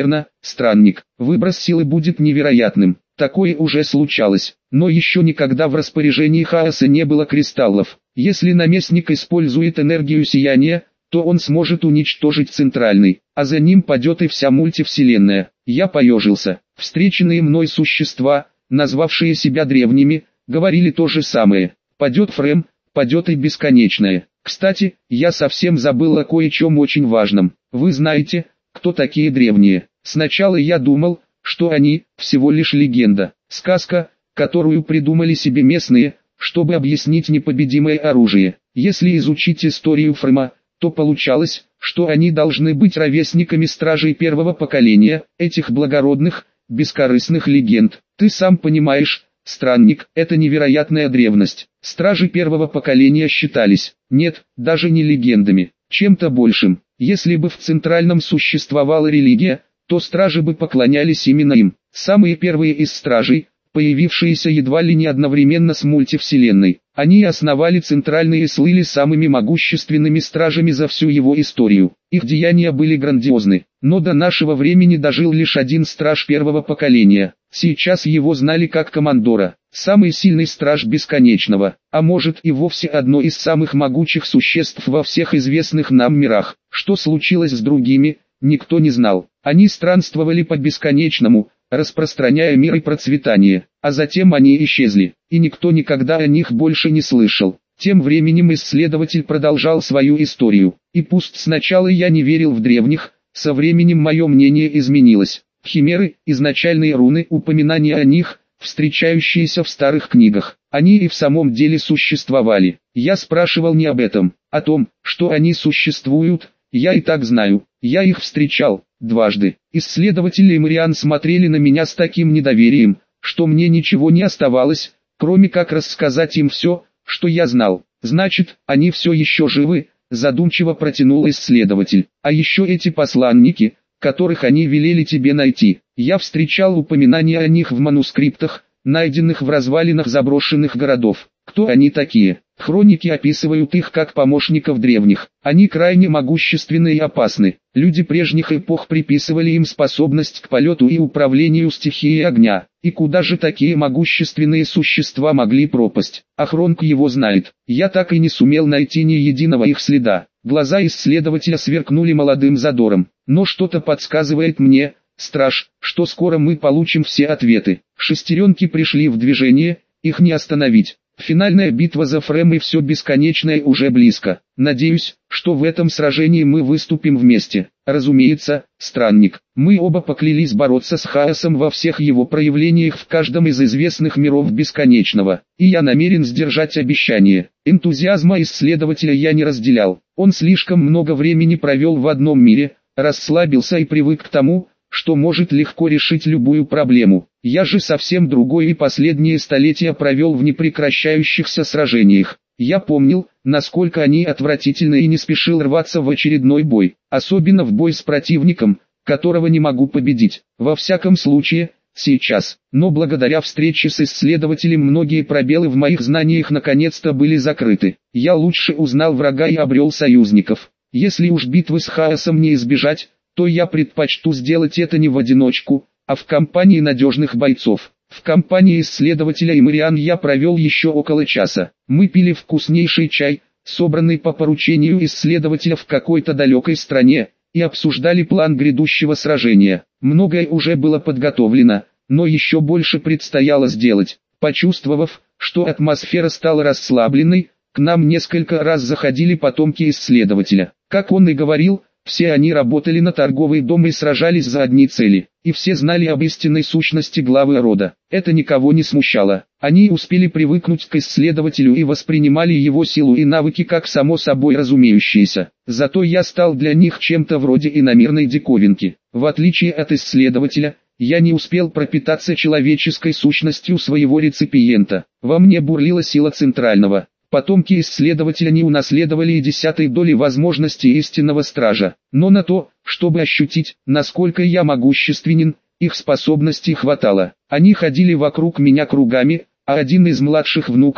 странник. Выброс силы будет невероятным. Такое уже случалось, но еще никогда в распоряжении хаоса не было кристаллов. Если наместник использует энергию сияния, то он сможет уничтожить центральный, а за ним падет и вся мультивселенная. Я поежился. Встреченные мной существа, назвавшие себя древними, говорили то же самое. Падет Фрем, падет и бесконечное. Кстати, я совсем забыл о кое-чем очень важном. Вы знаете, кто такие древние? Сначала я думал, что они всего лишь легенда, сказка, которую придумали себе местные, чтобы объяснить непобедимое оружие. Если изучить историю Фрема, то получалось, что они должны быть ровесниками стражей первого поколения, этих благородных, бескорыстных легенд. Ты сам понимаешь, странник, это невероятная древность. Стражи первого поколения считались, нет, даже не легендами, чем-то большим. Если бы в Центральном существовала религия, то стражи бы поклонялись именно им. Самые первые из стражей, появившиеся едва ли не одновременно с мультивселенной. Они основали Центральный и слыли самыми могущественными стражами за всю его историю. Их деяния были грандиозны, но до нашего времени дожил лишь один страж первого поколения. Сейчас его знали как командора, самый сильный страж Бесконечного, а может и вовсе одно из самых могучих существ во всех известных нам мирах. Что случилось с другими, никто не знал. Они странствовали по Бесконечному, распространяя мир и процветание, а затем они исчезли, и никто никогда о них больше не слышал. Тем временем исследователь продолжал свою историю, и пусть сначала я не верил в древних, со временем мое мнение изменилось. Химеры, изначальные руны, упоминания о них, встречающиеся в старых книгах, они и в самом деле существовали. Я спрашивал не об этом, о том, что они существуют, я и так знаю, я их встречал дважды. Исследователи и Мариан смотрели на меня с таким недоверием, что мне ничего не оставалось, кроме как рассказать им все, что я знал. Значит, они все еще живы, задумчиво протянул исследователь. А еще эти посланники, которых они велели тебе найти. Я встречал упоминания о них в манускриптах, найденных в развалинах заброшенных городов. Кто они такие? Хроники описывают их как помощников древних. Они крайне могущественны и опасны. Люди прежних эпох приписывали им способность к полету и управлению стихией огня. И куда же такие могущественные существа могли пропасть? А Хронк его знает. Я так и не сумел найти ни единого их следа. Глаза исследователя сверкнули молодым задором. Но что-то подсказывает мне, страж, что скоро мы получим все ответы. Шестеренки пришли в движение, их не остановить. Финальная битва за Фрем и все бесконечное уже близко. Надеюсь, что в этом сражении мы выступим вместе. Разумеется, странник. Мы оба поклялись бороться с хаосом во всех его проявлениях в каждом из известных миров бесконечного. И я намерен сдержать обещание. Энтузиазма исследователя я не разделял. Он слишком много времени провел в одном мире, расслабился и привык к тому, что может легко решить любую проблему. Я же совсем другой и последние столетия провел в непрекращающихся сражениях. Я помнил, насколько они отвратительны и не спешил рваться в очередной бой, особенно в бой с противником, которого не могу победить. Во всяком случае, сейчас. Но благодаря встрече с исследователем многие пробелы в моих знаниях наконец-то были закрыты. Я лучше узнал врага и обрел союзников. Если уж битвы с хаосом не избежать, то я предпочту сделать это не в одиночку, а в компании надежных бойцов. В компании исследователя и Мариан я провел еще около часа. Мы пили вкуснейший чай, собранный по поручению исследователя в какой-то далекой стране, и обсуждали план грядущего сражения. Многое уже было подготовлено, но еще больше предстояло сделать. Почувствовав, что атмосфера стала расслабленной, к нам несколько раз заходили потомки исследователя. Как он и говорил, все они работали на торговый дом и сражались за одни цели, и все знали об истинной сущности главы рода. Это никого не смущало. Они успели привыкнуть к исследователю и воспринимали его силу и навыки как само собой разумеющиеся. Зато я стал для них чем-то вроде иномирной диковинки. В отличие от исследователя, я не успел пропитаться человеческой сущностью своего реципиента. Во мне бурлила сила центрального. Потомки исследователя не унаследовали и десятой доли возможностей истинного стража. Но на то, чтобы ощутить, насколько я могущественен, их способностей хватало. Они ходили вокруг меня кругами, а один из младших внуков,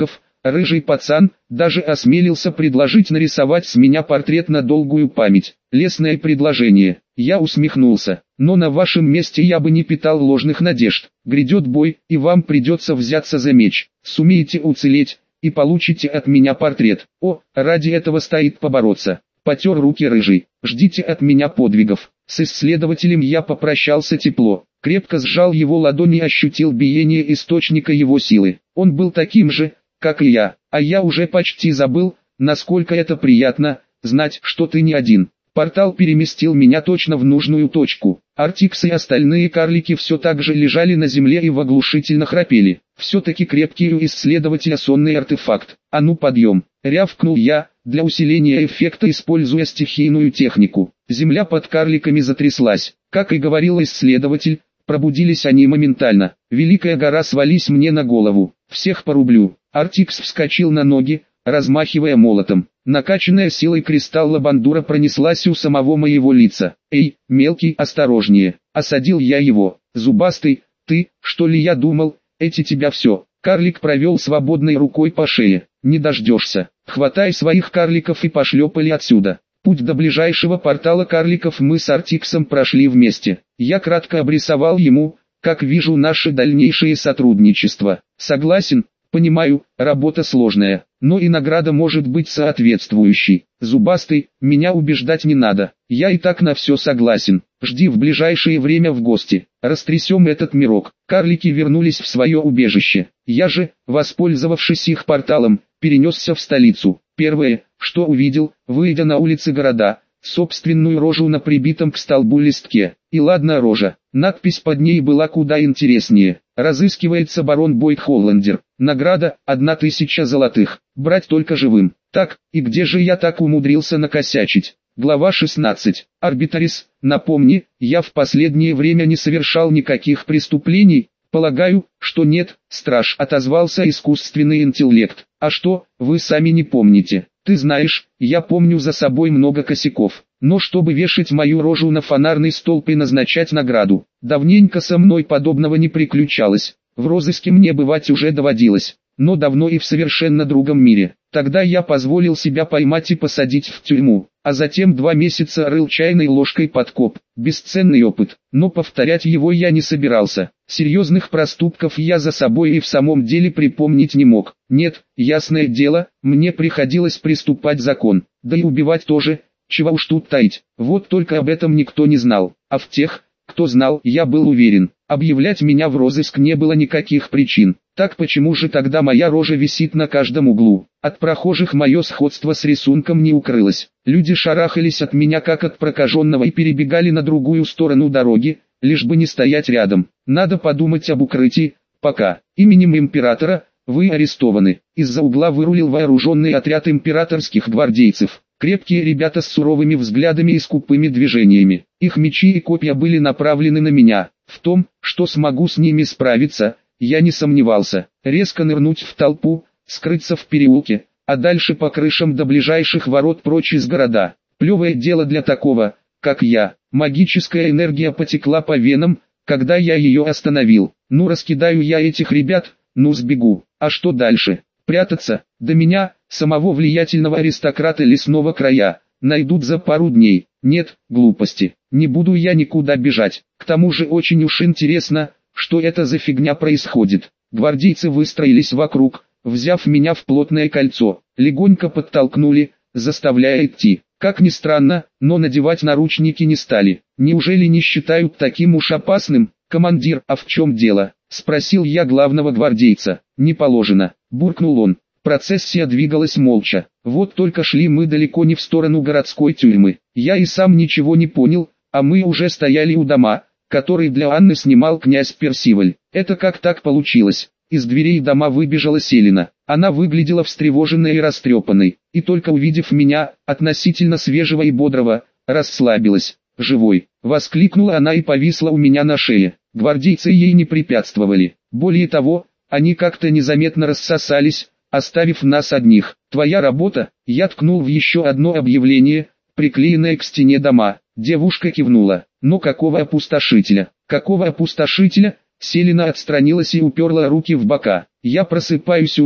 Рыжий пацан даже осмелился предложить нарисовать с меня портрет на долгую память. Лестное предложение. Я усмехнулся. Но на вашем месте я бы не питал ложных надежд. Грядет бой, и вам придется взяться за меч. Сумеете уцелеть, и получите от меня портрет. О, ради этого стоит побороться. Потер руки Рыжий. Ждите от меня подвигов. С исследователем я попрощался тепло. Крепко сжал его ладони и ощутил биение источника его силы. Он был таким же, как и я, а я уже почти забыл, насколько это приятно, знать, что ты не один. Портал переместил меня точно в нужную точку. Артикс и остальные карлики все так же лежали на земле и оглушительно храпели. Все-таки крепкий у исследователя сонный артефакт. А ну подъем, рявкнул я, для усиления эффекта используя стихийную технику. Земля под карликами затряслась. Как и говорил исследователь, пробудились они моментально. Великая гора свались мне на голову. Всех порублю. Артикс вскочил на ноги, размахивая молотом. Накачанная силой кристалла бандура пронеслась у самого моего лица. «Эй, мелкий, осторожнее!» Осадил я его. «Зубастый, ты, что ли я думал, эти тебя все!» Карлик провел свободной рукой по шее. «Не дождешься! Хватай своих карликов и пошлепали отсюда!» Путь до ближайшего портала карликов мы с Артиксом прошли вместе. Я кратко обрисовал ему, как вижу наше дальнейшее сотрудничество. Согласен, понимаю, работа сложная, но и награда может быть соответствующей. Зубастый, меня убеждать не надо, я и так на все согласен. Жди в ближайшее время в гости, растрясем этот мирок. Карлики вернулись в свое убежище. Я же, воспользовавшись их порталом, перенесся в столицу. Первое, что увидел, выйдя на улицы города, собственную рожу на прибитом к столбу листке. И ладно рожа, надпись под ней была куда интереснее. Разыскивается барон Бойд Холландер. Награда 1000 золотых. Брать только живым. Так, и где же я так умудрился накосячить? Глава 16. Арбитрис, напомни, я в последнее время не совершал никаких преступлений. Полагаю, что нет, страж, отозвался искусственный интеллект. А что, вы сами не помните? Ты знаешь, я помню за собой много косяков. Но чтобы вешать мою рожу на фонарный столб и назначать награду, давненько со мной подобного не приключалось. В розыске мне бывать уже доводилось, но давно и в совершенно другом мире. Тогда я позволил себя поймать и посадить в тюрьму, а затем 2 месяца рыл чайной ложкой подкоп. Бесценный опыт, но повторять его я не собирался. Серьезных проступков я за собой и в самом деле припомнить не мог. Нет, ясное дело, мне приходилось приступать закон, да и убивать тоже, чего уж тут таить. Вот только об этом никто не знал, а в тех, кто знал, я был уверен. Объявлять меня в розыск не было никаких причин. Так почему же тогда моя рожа висит на каждом углу? От прохожих мое сходство с рисунком не укрылось. Люди шарахались от меня как от прокаженного и перебегали на другую сторону дороги, лишь бы не стоять рядом. Надо подумать об укрытии, пока. Именем императора, вы арестованы. Из-за угла вырулил вооруженный отряд императорских гвардейцев. Крепкие ребята с суровыми взглядами и скупыми движениями. Их мечи и копья были направлены на меня. В том, что смогу с ними справиться, я не сомневался. Резко нырнуть в толпу, скрыться в переулке, а дальше по крышам до ближайших ворот прочь из города. Плевое дело для такого, как я. Магическая энергия потекла по венам, когда я ее остановил. Ну раскидаю я этих ребят, ну сбегу. А что дальше? Прятаться? До меня, самого влиятельного аристократа лесного края, найдут за пару дней. Нет, глупости. Не буду я никуда бежать. К тому же очень уж интересно, что это за фигня происходит. Гвардейцы выстроились вокруг, взяв меня в плотное кольцо, легонько подтолкнули, заставляя идти. Как ни странно, но надевать наручники не стали. Неужели не считают таким уж опасным? Командир, а в чем дело? Спросил я главного гвардейца. Не положено, буркнул он. Процессия двигалась молча. Вот только шли мы далеко не в сторону городской тюрьмы. Я и сам ничего не понял, а мы уже стояли у дома, который для Анны снимал князь Персиваль. Это как так получилось? Из дверей дома выбежала Селена. Она выглядела встревоженной и растрепанной, и только увидев меня, относительно свежего и бодрого, расслабилась. «Живой!» — воскликнула она и повисла у меня на шее. Гвардейцы ей не препятствовали. Более того, они как-то незаметно рассосались, оставив нас одних. «Твоя работа?» — я ткнул в еще одно объявление, приклеенное к стене дома. Девушка кивнула. «Но какого опустошителя?» «Какого опустошителя?» Селена отстранилась и уперла руки в бока. «Я просыпаюсь утром,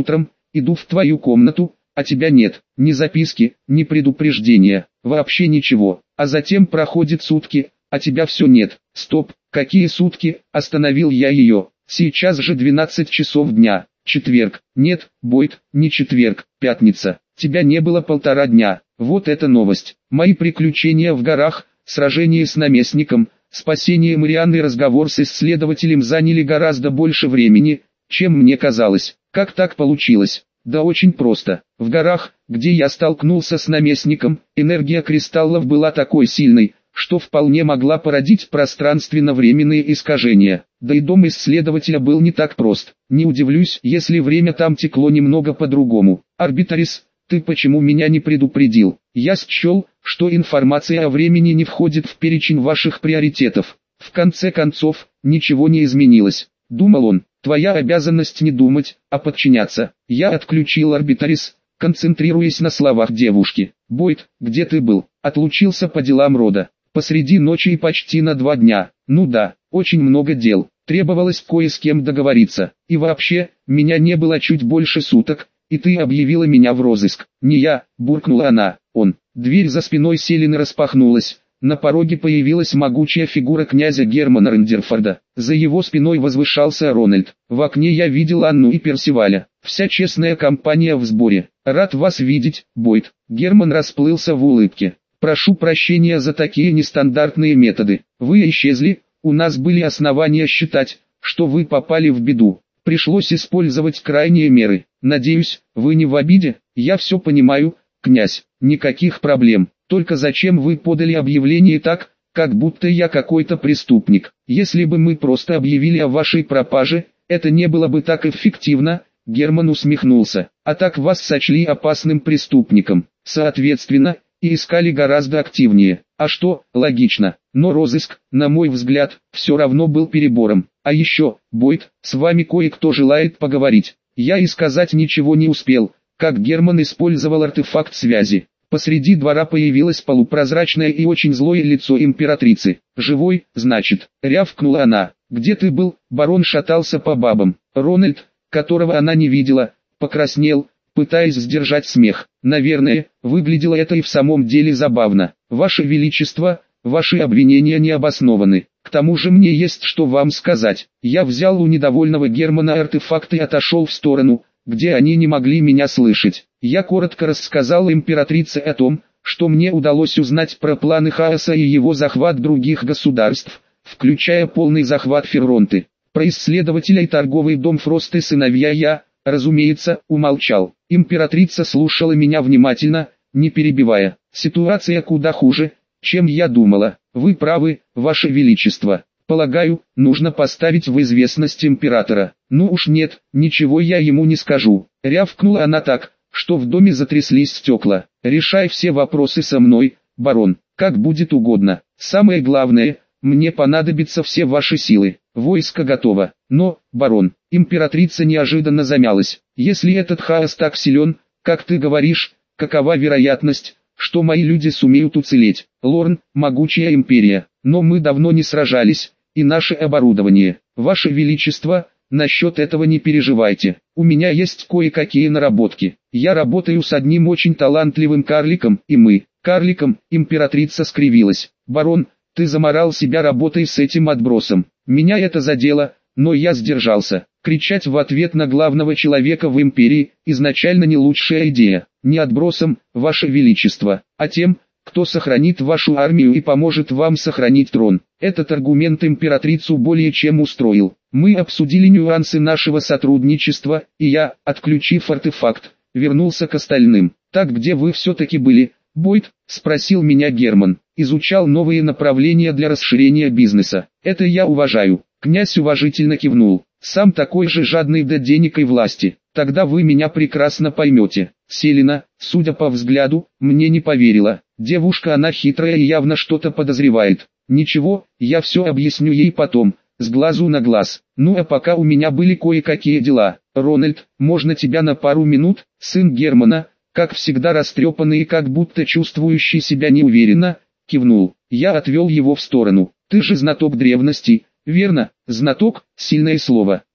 иду в твою комнату, а тебя нет, ни записки, ни предупреждения, вообще ничего. А затем проходит сутки, а тебя все нет. Стоп, какие сутки? Остановил я ее. Сейчас же 12 часов дня. Четверг. Нет, Бойд, не четверг, пятница. Тебя не было 1,5 дня. Вот это новость. Мои приключения в горах, сражение с наместником, спасение Марианны и разговор с исследователем заняли гораздо больше времени, чем мне казалось. Как так получилось? Да очень просто. В горах, где я столкнулся с наместником, энергия кристаллов была такой сильной, что вполне могла породить пространственно-временные искажения. Да и дом исследователя был не так прост. Не удивлюсь, если время там текло немного по-другому. Арбитрис, ты почему меня не предупредил? Я счел, что информация о времени не входит в перечень ваших приоритетов. В конце концов, ничего не изменилось. Думал он, твоя обязанность не думать, а подчиняться. Я отключил Арбитрис, концентрируясь на словах девушки. Бойд, где ты был? Отлучился по делам рода. Посреди ночи и почти на 2 дня. Ну да, очень много дел. Требовалось кое с кем договориться. И вообще, меня не было чуть больше суток, и ты объявила меня в розыск. Не я, буркнула она, он. Дверь за спиной Селины распахнулась. На пороге появилась могучая фигура князя Германа Рендерфорда. За его спиной возвышался Рональд. В окне я видел Анну и Персиваля. Вся честная компания в сборе. Рад вас видеть, Бойд. Герман расплылся в улыбке. Прошу прощения за такие нестандартные методы. Вы исчезли, у нас были основания считать, что вы попали в беду. Пришлось использовать крайние меры. Надеюсь, вы не в обиде? Я все понимаю, князь. Никаких проблем. Только зачем вы подали объявление так, как будто я какой-то преступник? Если бы мы просто объявили о вашей пропаже, это не было бы так эффективно. Герман усмехнулся. А так вас сочли опасным преступником. Соответственно, и искали гораздо активнее. А что, логично. Но розыск, на мой взгляд, все равно был перебором. А еще, Бойд, с вами кое-кто желает поговорить. Я и сказать ничего не успел, как Герман использовал артефакт связи. Посреди двора появилось полупрозрачное и очень злое лицо императрицы. «Живой, значит», — рявкнула она. «Где ты был?» Барон шатался по бабам. Рональд, которого она не видела, покраснел, пытаясь сдержать смех. Наверное, выглядело это и в самом деле забавно. «Ваше Величество, ваши обвинения не обоснованы. К тому же мне есть что вам сказать». Я взял у недовольного Германа артефакт и отошел в сторону, где они не могли меня слышать. Я коротко рассказал императрице о том, что мне удалось узнать про планы Хаоса и его захват других государств, включая полный захват Ферронты. Про исследователя и торговый дом Фрост и сыновья я, разумеется, умолчал. Императрица слушала меня внимательно, не перебивая. Ситуация куда хуже, чем я думала. Вы правы, Ваше Величество. Полагаю, нужно поставить в известность императора. Ну уж нет, ничего я ему не скажу. Рявкнула она так, что в доме затряслись стекла. Решай все вопросы со мной, барон, как будет угодно. Самое главное, мне понадобятся все ваши силы. Войско готово. Но, барон, императрица неожиданно замялась. Если этот хаос так силен, как ты говоришь, какова вероятность, что мои люди сумеют уцелеть? Лорн, могучая империя, но мы давно не сражались, и наше оборудование. Ваше Величество, насчет этого не переживайте. У меня есть кое-какие наработки. Я работаю с одним очень талантливым карликом, и мы, карликом, императрица скривилась. Барон, ты заморал себя работой с этим отбросом. Меня это задело, но я сдержался. Кричать в ответ на главного человека в империи – изначально не лучшая идея. Не отбросом, Ваше Величество, а тем, кто сохранит вашу армию и поможет вам сохранить трон. Этот аргумент императрицу более чем устроил. Мы обсудили нюансы нашего сотрудничества, и я, отключив артефакт, вернулся к остальным. Так где вы все-таки были, Бойд? Спросил меня Герман. Изучал новые направления для расширения бизнеса. Это я уважаю. Князь уважительно кивнул. Сам такой же жадный до денег и власти. Тогда вы меня прекрасно поймете. Селина, судя по взгляду, мне не поверила. Девушка она хитрая и явно что-то подозревает. Ничего, я все объясню ей потом, с глазу на глаз. Ну а пока у меня были кое-какие дела. Рональд, можно тебя на пару минут? Сын Германа, как всегда растрепанный и как будто чувствующий себя неуверенно, кивнул. Я отвел его в сторону. Ты же знаток древности, верно? Знаток, сильное слово.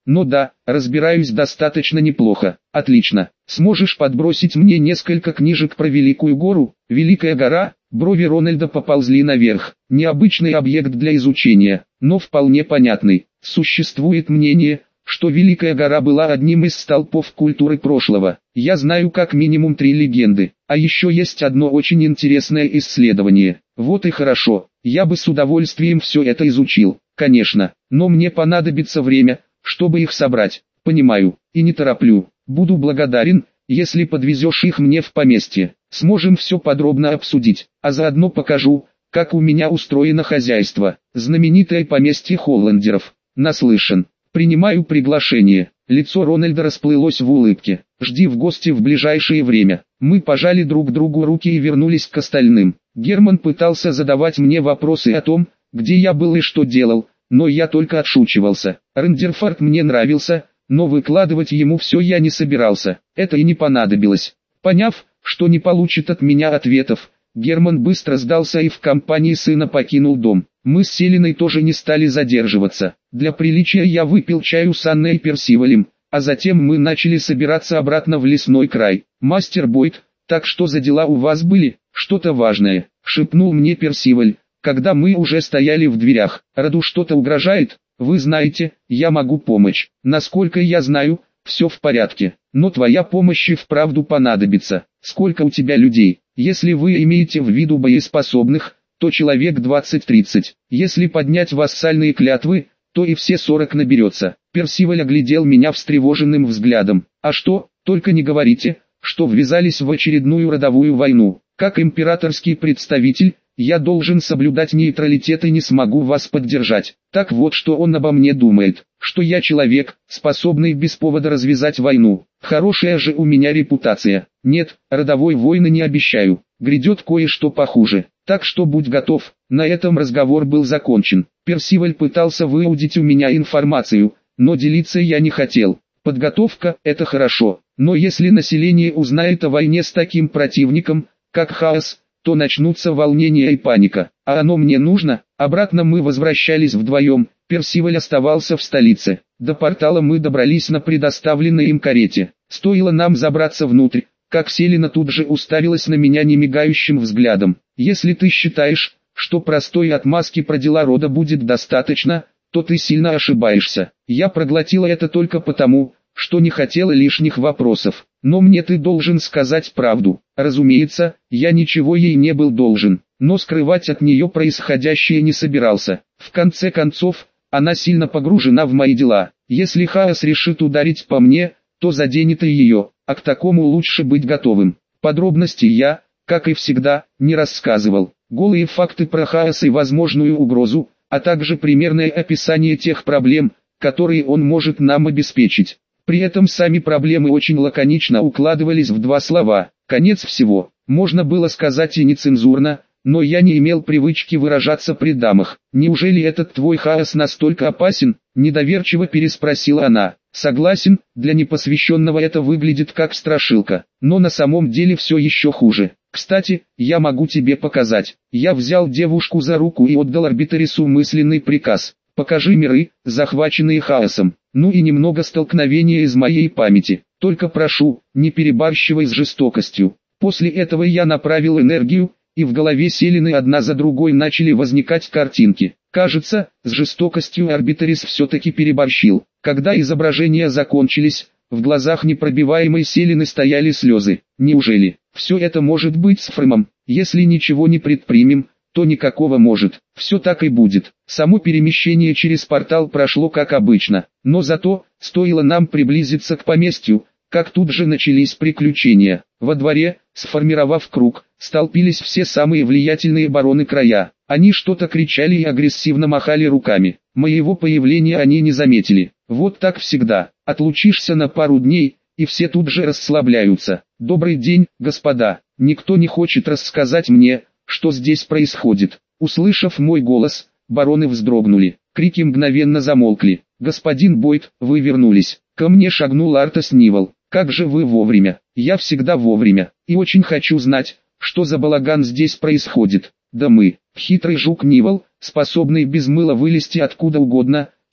но да, разбираюсь достаточно неплохо. Отлично. Сможешь подбросить мне несколько книжек про Великую гору? Великая гора? Брови Рональда поползли наверх. Необычный объект для изучения, но вполне понятный. Существует мнение, что Великая гора была одним из столпов культуры прошлого. Я знаю как минимум 3 легенды. А еще есть одно очень интересное исследование. Вот и хорошо. Я бы с удовольствием все это изучил, конечно, но мне понадобится время, чтобы их собрать. Понимаю, и не тороплю. Буду благодарен, если подвезешь их мне в поместье. Сможем все подробно обсудить, а заодно покажу, как у меня устроено хозяйство. Знаменитое поместье Холландеров. Наслышан. Принимаю приглашение. Лицо Рональда расплылось в улыбке. Жди в гости в ближайшее время. Мы пожали друг другу руки и вернулись к остальным. Герман пытался задавать мне вопросы о том, где я был и что делал, но я только отшучивался. Рандерфорд мне нравился, но выкладывать ему все я не собирался. Это и не понадобилось. Поняв, что не получит от меня ответов, Герман быстро сдался и в компании сына покинул дом. Мы с Селиной тоже не стали задерживаться. Для приличия я выпил чаю с Анной и Персивалем, а затем мы начали собираться обратно в лесной край. «Мастер Бойд, так что за дела у вас были? Что-то важное?» — шепнул мне Персиваль, когда мы уже стояли в дверях. «Роду что-то угрожает? Вы знаете, я могу помочь. Насколько я знаю, все в порядке, но твоя помощь и вправду понадобится. Сколько у тебя людей? Если вы имеете в виду боеспособных, то человек 20-30. Если поднять вассальные клятвы, то и все 40 наберется». Персиваль оглядел меня встревоженным взглядом. «А что, только не говорите, что ввязались в очередную родовую войну. Как императорский представитель, я должен соблюдать нейтралитет и не смогу вас поддержать. Так вот что он обо мне думает, что я человек, способный без повода развязать войну. Хорошая же у меня репутация. Нет, родовой войны не обещаю, грядет кое-что похуже. Так что будь готов». На этом разговор был закончен. Персиваль пытался выудить у меня информацию, но делиться я не хотел. Подготовка – это хорошо, но если население узнает о войне с таким противником, как Хаос, то начнутся волнения и паника. А оно мне нужно? Обратно мы возвращались вдвоем, Персиваль оставался в столице. До портала мы добрались на предоставленной им карете. Стоило нам забраться внутрь, как Селина тут же уставилась на меня немигающим взглядом. «Если ты считаешь, что простой отмазки про дела рода будет достаточно, то ты сильно ошибаешься. Я проглотила это только потому, что не хотела лишних вопросов. Но мне ты должен сказать правду». Разумеется, я ничего ей не был должен, но скрывать от нее происходящее не собирался. В конце концов, она сильно погружена в мои дела. Если Хаос решит ударить по мне, то заденет и ее, а к такому лучше быть готовым. Подробностей я, как и всегда, не рассказывал. Голые факты про Хаос и возможную угрозу, а также примерное описание тех проблем, которые он может нам обеспечить. При этом сами проблемы очень лаконично укладывались в 2 слова. Конец всего. Можно было сказать и нецензурно, но я не имел привычки выражаться при дамах. «Неужели этот твой Хаос настолько опасен?» – недоверчиво переспросила она. «Согласен, для непосвященного это выглядит как страшилка, но на самом деле все еще хуже. Кстати, я могу тебе показать». Я взял девушку за руку и отдал Арбиторису мысленный приказ. «Покажи миры, захваченные Хаосом, ну и немного столкновения из моей памяти. Только прошу, не перебарщивай с жестокостью». После этого я направил энергию, и в голове Селины одна за другой начали возникать картинки. Кажется, с жестокостью Арбиторис все-таки переборщил. Когда изображения закончились, в глазах непробиваемой Селины стояли слезы. Неужели все это может быть с Фрэмом? Если ничего не предпримем, то никакого может. Все так и будет. Само перемещение через портал прошло как обычно, но зато, стоило нам приблизиться к поместью, как тут же начались приключения. Во дворе, сформировав круг, столпились все самые влиятельные бароны края. Они что-то кричали и агрессивно махали руками. Моего появления они не заметили. Вот так всегда. Отлучишься на пару дней, и все тут же расслабляются. «Добрый день, господа. Никто не хочет рассказать мне, что здесь происходит». Услышав мой голос, бароны вздрогнули. Крики мгновенно замолкли. «Господин Бойд, вы вернулись». Ко мне шагнул Артас Нивол. «Как же вы вовремя». «Я всегда вовремя, и очень хочу знать, что за балаган здесь происходит». «Да мы, хитрый жук Нивол, способный без мыла вылезти откуда угодно,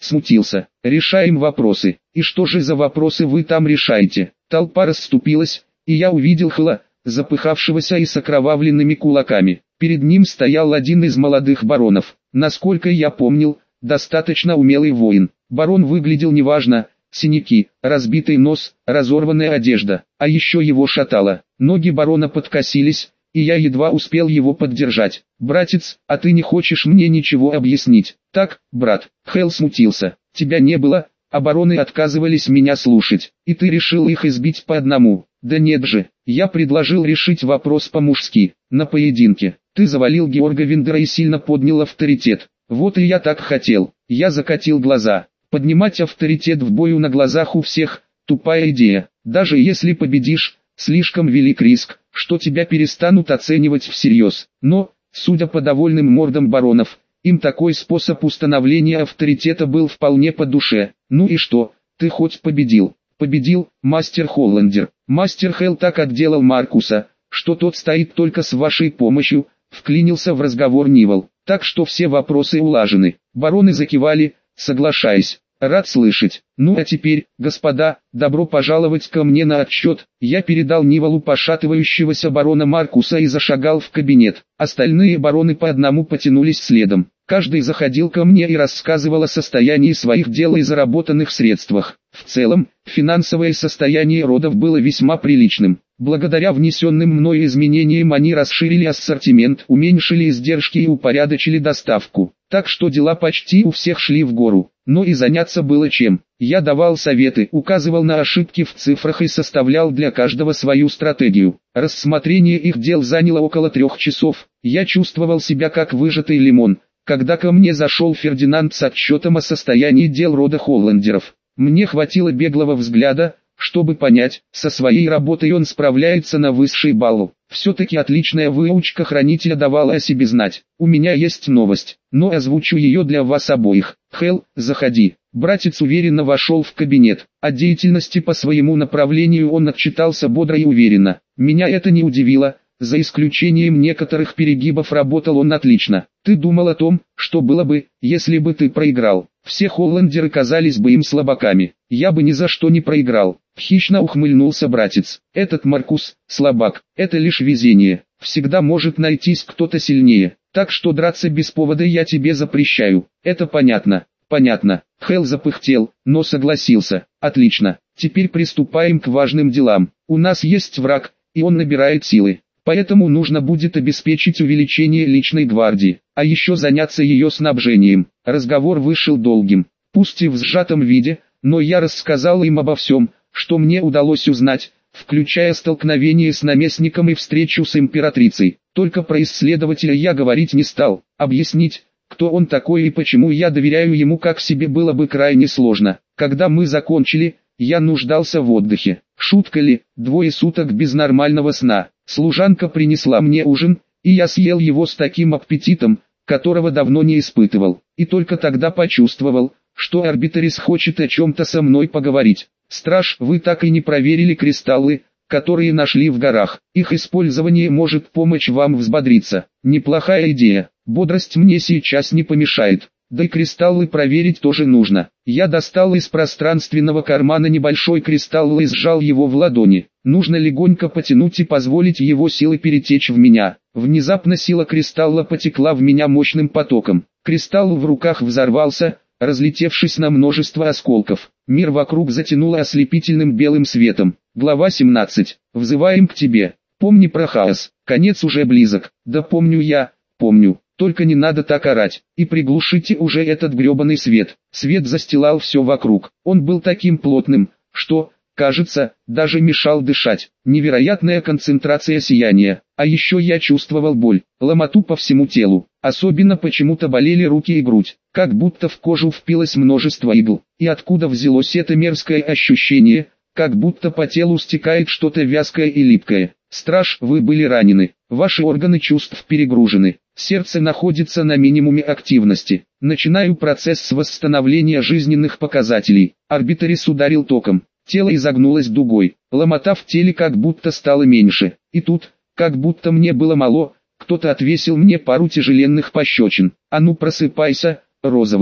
смутился. Решаем вопросы. И что же за вопросы вы там решаете? Толпа расступилась, и я увидел Хела, запыхавшегося и с окровавленными кулаками. Перед ним стоял один из молодых баронов. Насколько я помнил, достаточно умелый воин. Барон выглядел неважно. Синяки, разбитый нос, разорванная одежда, а еще его шатало. Ноги барона подкосились, и я едва успел его поддержать. «Братец, а ты не хочешь мне ничего объяснить?» «Так, брат». Хэл смутился. «Тебя не было, а бароны отказывались меня слушать, и ты решил их избить по одному». «Да нет же, я предложил решить вопрос по-мужски, на поединке. Ты завалил Георга Виндера и сильно поднял авторитет. Вот и я так хотел». Я закатил глаза. Поднимать авторитет в бою на глазах у всех – тупая идея. Даже если победишь, слишком велик риск, что тебя перестанут оценивать всерьез. Но, судя по довольным мордам баронов, им такой способ установления авторитета был вполне по душе. «Ну и что, ты хоть победил?» «Победил, мастер Холландер. Мастер Хелл так отделал Маркуса, что тот стоит только с вашей помощью», – вклинился в разговор Нивол. «Так что все вопросы улажены». Бароны закивали, соглашаясь. «Рад слышать. Ну а теперь, господа, добро пожаловать ко мне на отчет». Я передал Ниволу пошатывающегося барона Маркуса и зашагал в кабинет. Остальные бароны по одному потянулись следом. Каждый заходил ко мне и рассказывал о состоянии своих дел и заработанных средствах. В целом, финансовое состояние родов было весьма приличным. Благодаря внесенным мною изменениям они расширили ассортимент, уменьшили издержки и упорядочили доставку. Так что дела почти у всех шли в гору. Но и заняться было чем. Я давал советы, указывал на ошибки в цифрах и составлял для каждого свою стратегию. Рассмотрение их дел заняло около 3 часов. Я чувствовал себя как выжатый лимон, когда ко мне зашел Фердинанд с отчетом о состоянии дел рода Холландеров. Мне хватило беглого взгляда, чтобы понять, со своей работой он справляется на высший балл. Все-таки отличная выучка хранителя давала о себе знать. У меня есть новость, но озвучу ее для вас обоих. Хэл, заходи. Братец уверенно вошел в кабинет. О деятельности по своему направлению он отчитался бодро и уверенно. Меня это не удивило. За исключением некоторых перегибов работал он отлично. Ты думал о том, что было бы, если бы ты проиграл. Все холландеры казались бы им слабаками. Я бы ни за что не проиграл. Хищно ухмыльнулся братец. Этот Маркус, слабак, это лишь везение. Всегда может найтись кто-то сильнее. Так что драться без повода я тебе запрещаю. Это понятно? Понятно. Хэл запыхтел, но согласился. Отлично. Теперь приступаем к важным делам. У нас есть враг, и он набирает силы. Поэтому нужно будет обеспечить увеличение личной гвардии, а еще заняться ее снабжением. Разговор вышел долгим, пусть и в сжатом виде, но я рассказал им обо всем, что мне удалось узнать, включая столкновение с наместником и встречу с императрицей. Только про исследователя я говорить не стал. Объяснить, кто он такой и почему я доверяю ему как себе, было бы крайне сложно. Когда мы закончили, я нуждался в отдыхе. Шутка ли, 2 суток без нормального сна. Служанка принесла мне ужин, и я съел его с таким аппетитом, которого давно не испытывал. И только тогда почувствовал, что Арбитрис хочет о чем-то со мной поговорить. «Страж, вы так и не проверили кристаллы, которые нашли в горах. Их использование может помочь вам взбодриться». «Неплохая идея. Бодрость мне сейчас не помешает. Да и кристаллы проверить тоже нужно». Я достал из пространственного кармана небольшой кристалл и сжал его в ладони. Нужно легонько потянуть и позволить его силой перетечь в меня. Внезапно сила кристалла потекла в меня мощным потоком. Кристалл в руках взорвался, разлетевшись на множество осколков. Мир вокруг затянуло ослепительным белым светом. Глава 17. Взываем к тебе. Помни про хаос. Конец уже близок. Да помню я, помню. Только не надо так орать, и приглушите уже этот гребаный свет. Свет застилал все вокруг. Он был таким плотным, что, кажется, даже мешал дышать. Невероятная концентрация сияния. А еще я чувствовал боль, ломоту по всему телу. Особенно почему-то болели руки и грудь, как будто в кожу впилось множество игл. И откуда взялось это мерзкое ощущение, как будто по телу стекает что-то вязкое и липкое. Страж, вы были ранены, ваши органы чувств перегружены. Сердце находится на минимуме активности. Начинаю процесс восстановления жизненных показателей. Арбитрис ударил током. Тело изогнулось дугой. Ломота в теле как будто стало меньше. И тут, как будто мне было мало, кто-то отвесил мне пару тяжеленных пощечин. А ну просыпайся, розовый.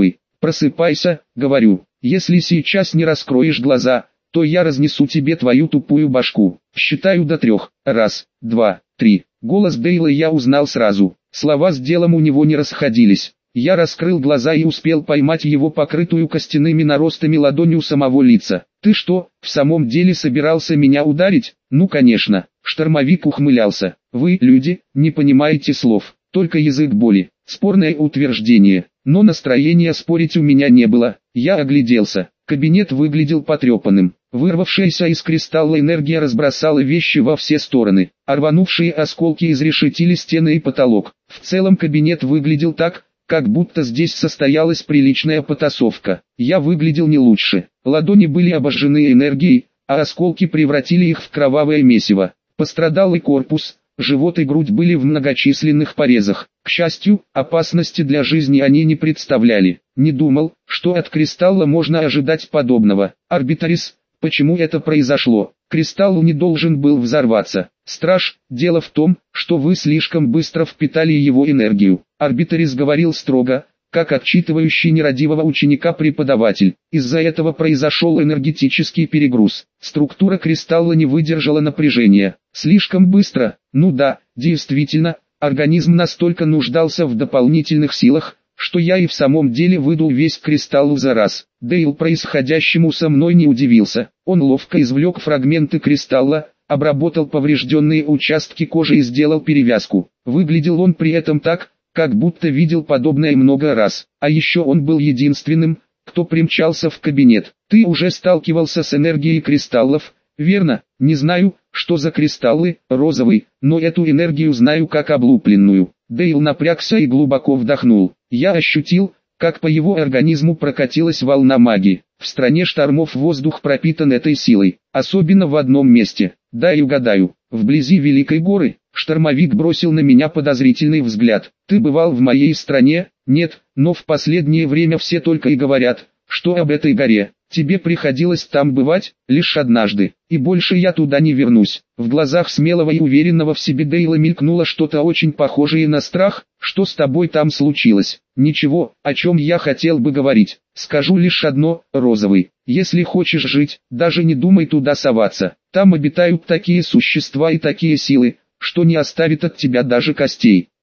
Просыпайся, говорю. Если сейчас не раскроешь глаза, то я разнесу тебе твою тупую башку. Считаю до 3. 1, 2, 3. Голос Дейла я узнал сразу. Слова с делом у него не расходились. Я раскрыл глаза и успел поймать его покрытую костяными наростами ладонь у самого лица. «Ты что, в самом деле собирался меня ударить?» «Ну конечно». Штормовик ухмылялся. «Вы, люди, не понимаете слов, только язык боли». Спорное утверждение, но настроения спорить у меня не было. Я огляделся. Кабинет выглядел потрепанным. Вырвавшаяся из кристалла энергия разбросала вещи во все стороны, а рванувшие осколки изрешетили стены и потолок. В целом кабинет выглядел так, как будто здесь состоялась приличная потасовка. Я выглядел не лучше. Ладони были обожжены энергией, а осколки превратили их в кровавое месиво. Пострадал и корпус, живот и грудь были в многочисленных порезах. К счастью, опасности для жизни они не представляли. Не думал, что от кристалла можно ожидать подобного. Арбитрис, почему это произошло? Кристалл не должен был взорваться. Страж, дело в том, что вы слишком быстро впитали его энергию. Арбитрис говорил строго, как отчитывающий нерадивого ученика преподаватель. Из-за этого произошел энергетический перегруз. Структура кристалла не выдержала напряжения. Слишком быстро? Ну да, действительно, организм настолько нуждался в дополнительных силах, что я и в самом деле выдул весь кристалл за раз. Дейл происходящему со мной не удивился. Он ловко извлек фрагменты кристалла, обработал поврежденные участки кожи и сделал перевязку. Выглядел он при этом так, как будто видел подобное много раз. А еще он был единственным, кто примчался в кабинет. Ты уже сталкивался с энергией кристаллов, верно? Не знаю, что за кристаллы, розовый, но эту энергию знаю как облупленную. Дейл напрягся и глубоко вдохнул. Я ощутил, как по его организму прокатилась волна магии. В стране штормов воздух пропитан этой силой, особенно в одном месте. Дай угадаю, вблизи Великой горы. Штормовик бросил на меня подозрительный взгляд. Ты бывал в моей стране? Нет, но в последнее время все только и говорят, что об этой горе. Тебе приходилось там бывать, лишь однажды, и больше я туда не вернусь. В глазах смелого и уверенного в себе Дейла мелькнуло что-то очень похожее на страх. Что с тобой там случилось? Ничего, о чем я хотел бы говорить. Скажу лишь одно, розовый. Если хочешь жить, даже не думай туда соваться. Там обитают такие существа и такие силы, что не оставит от тебя даже костей.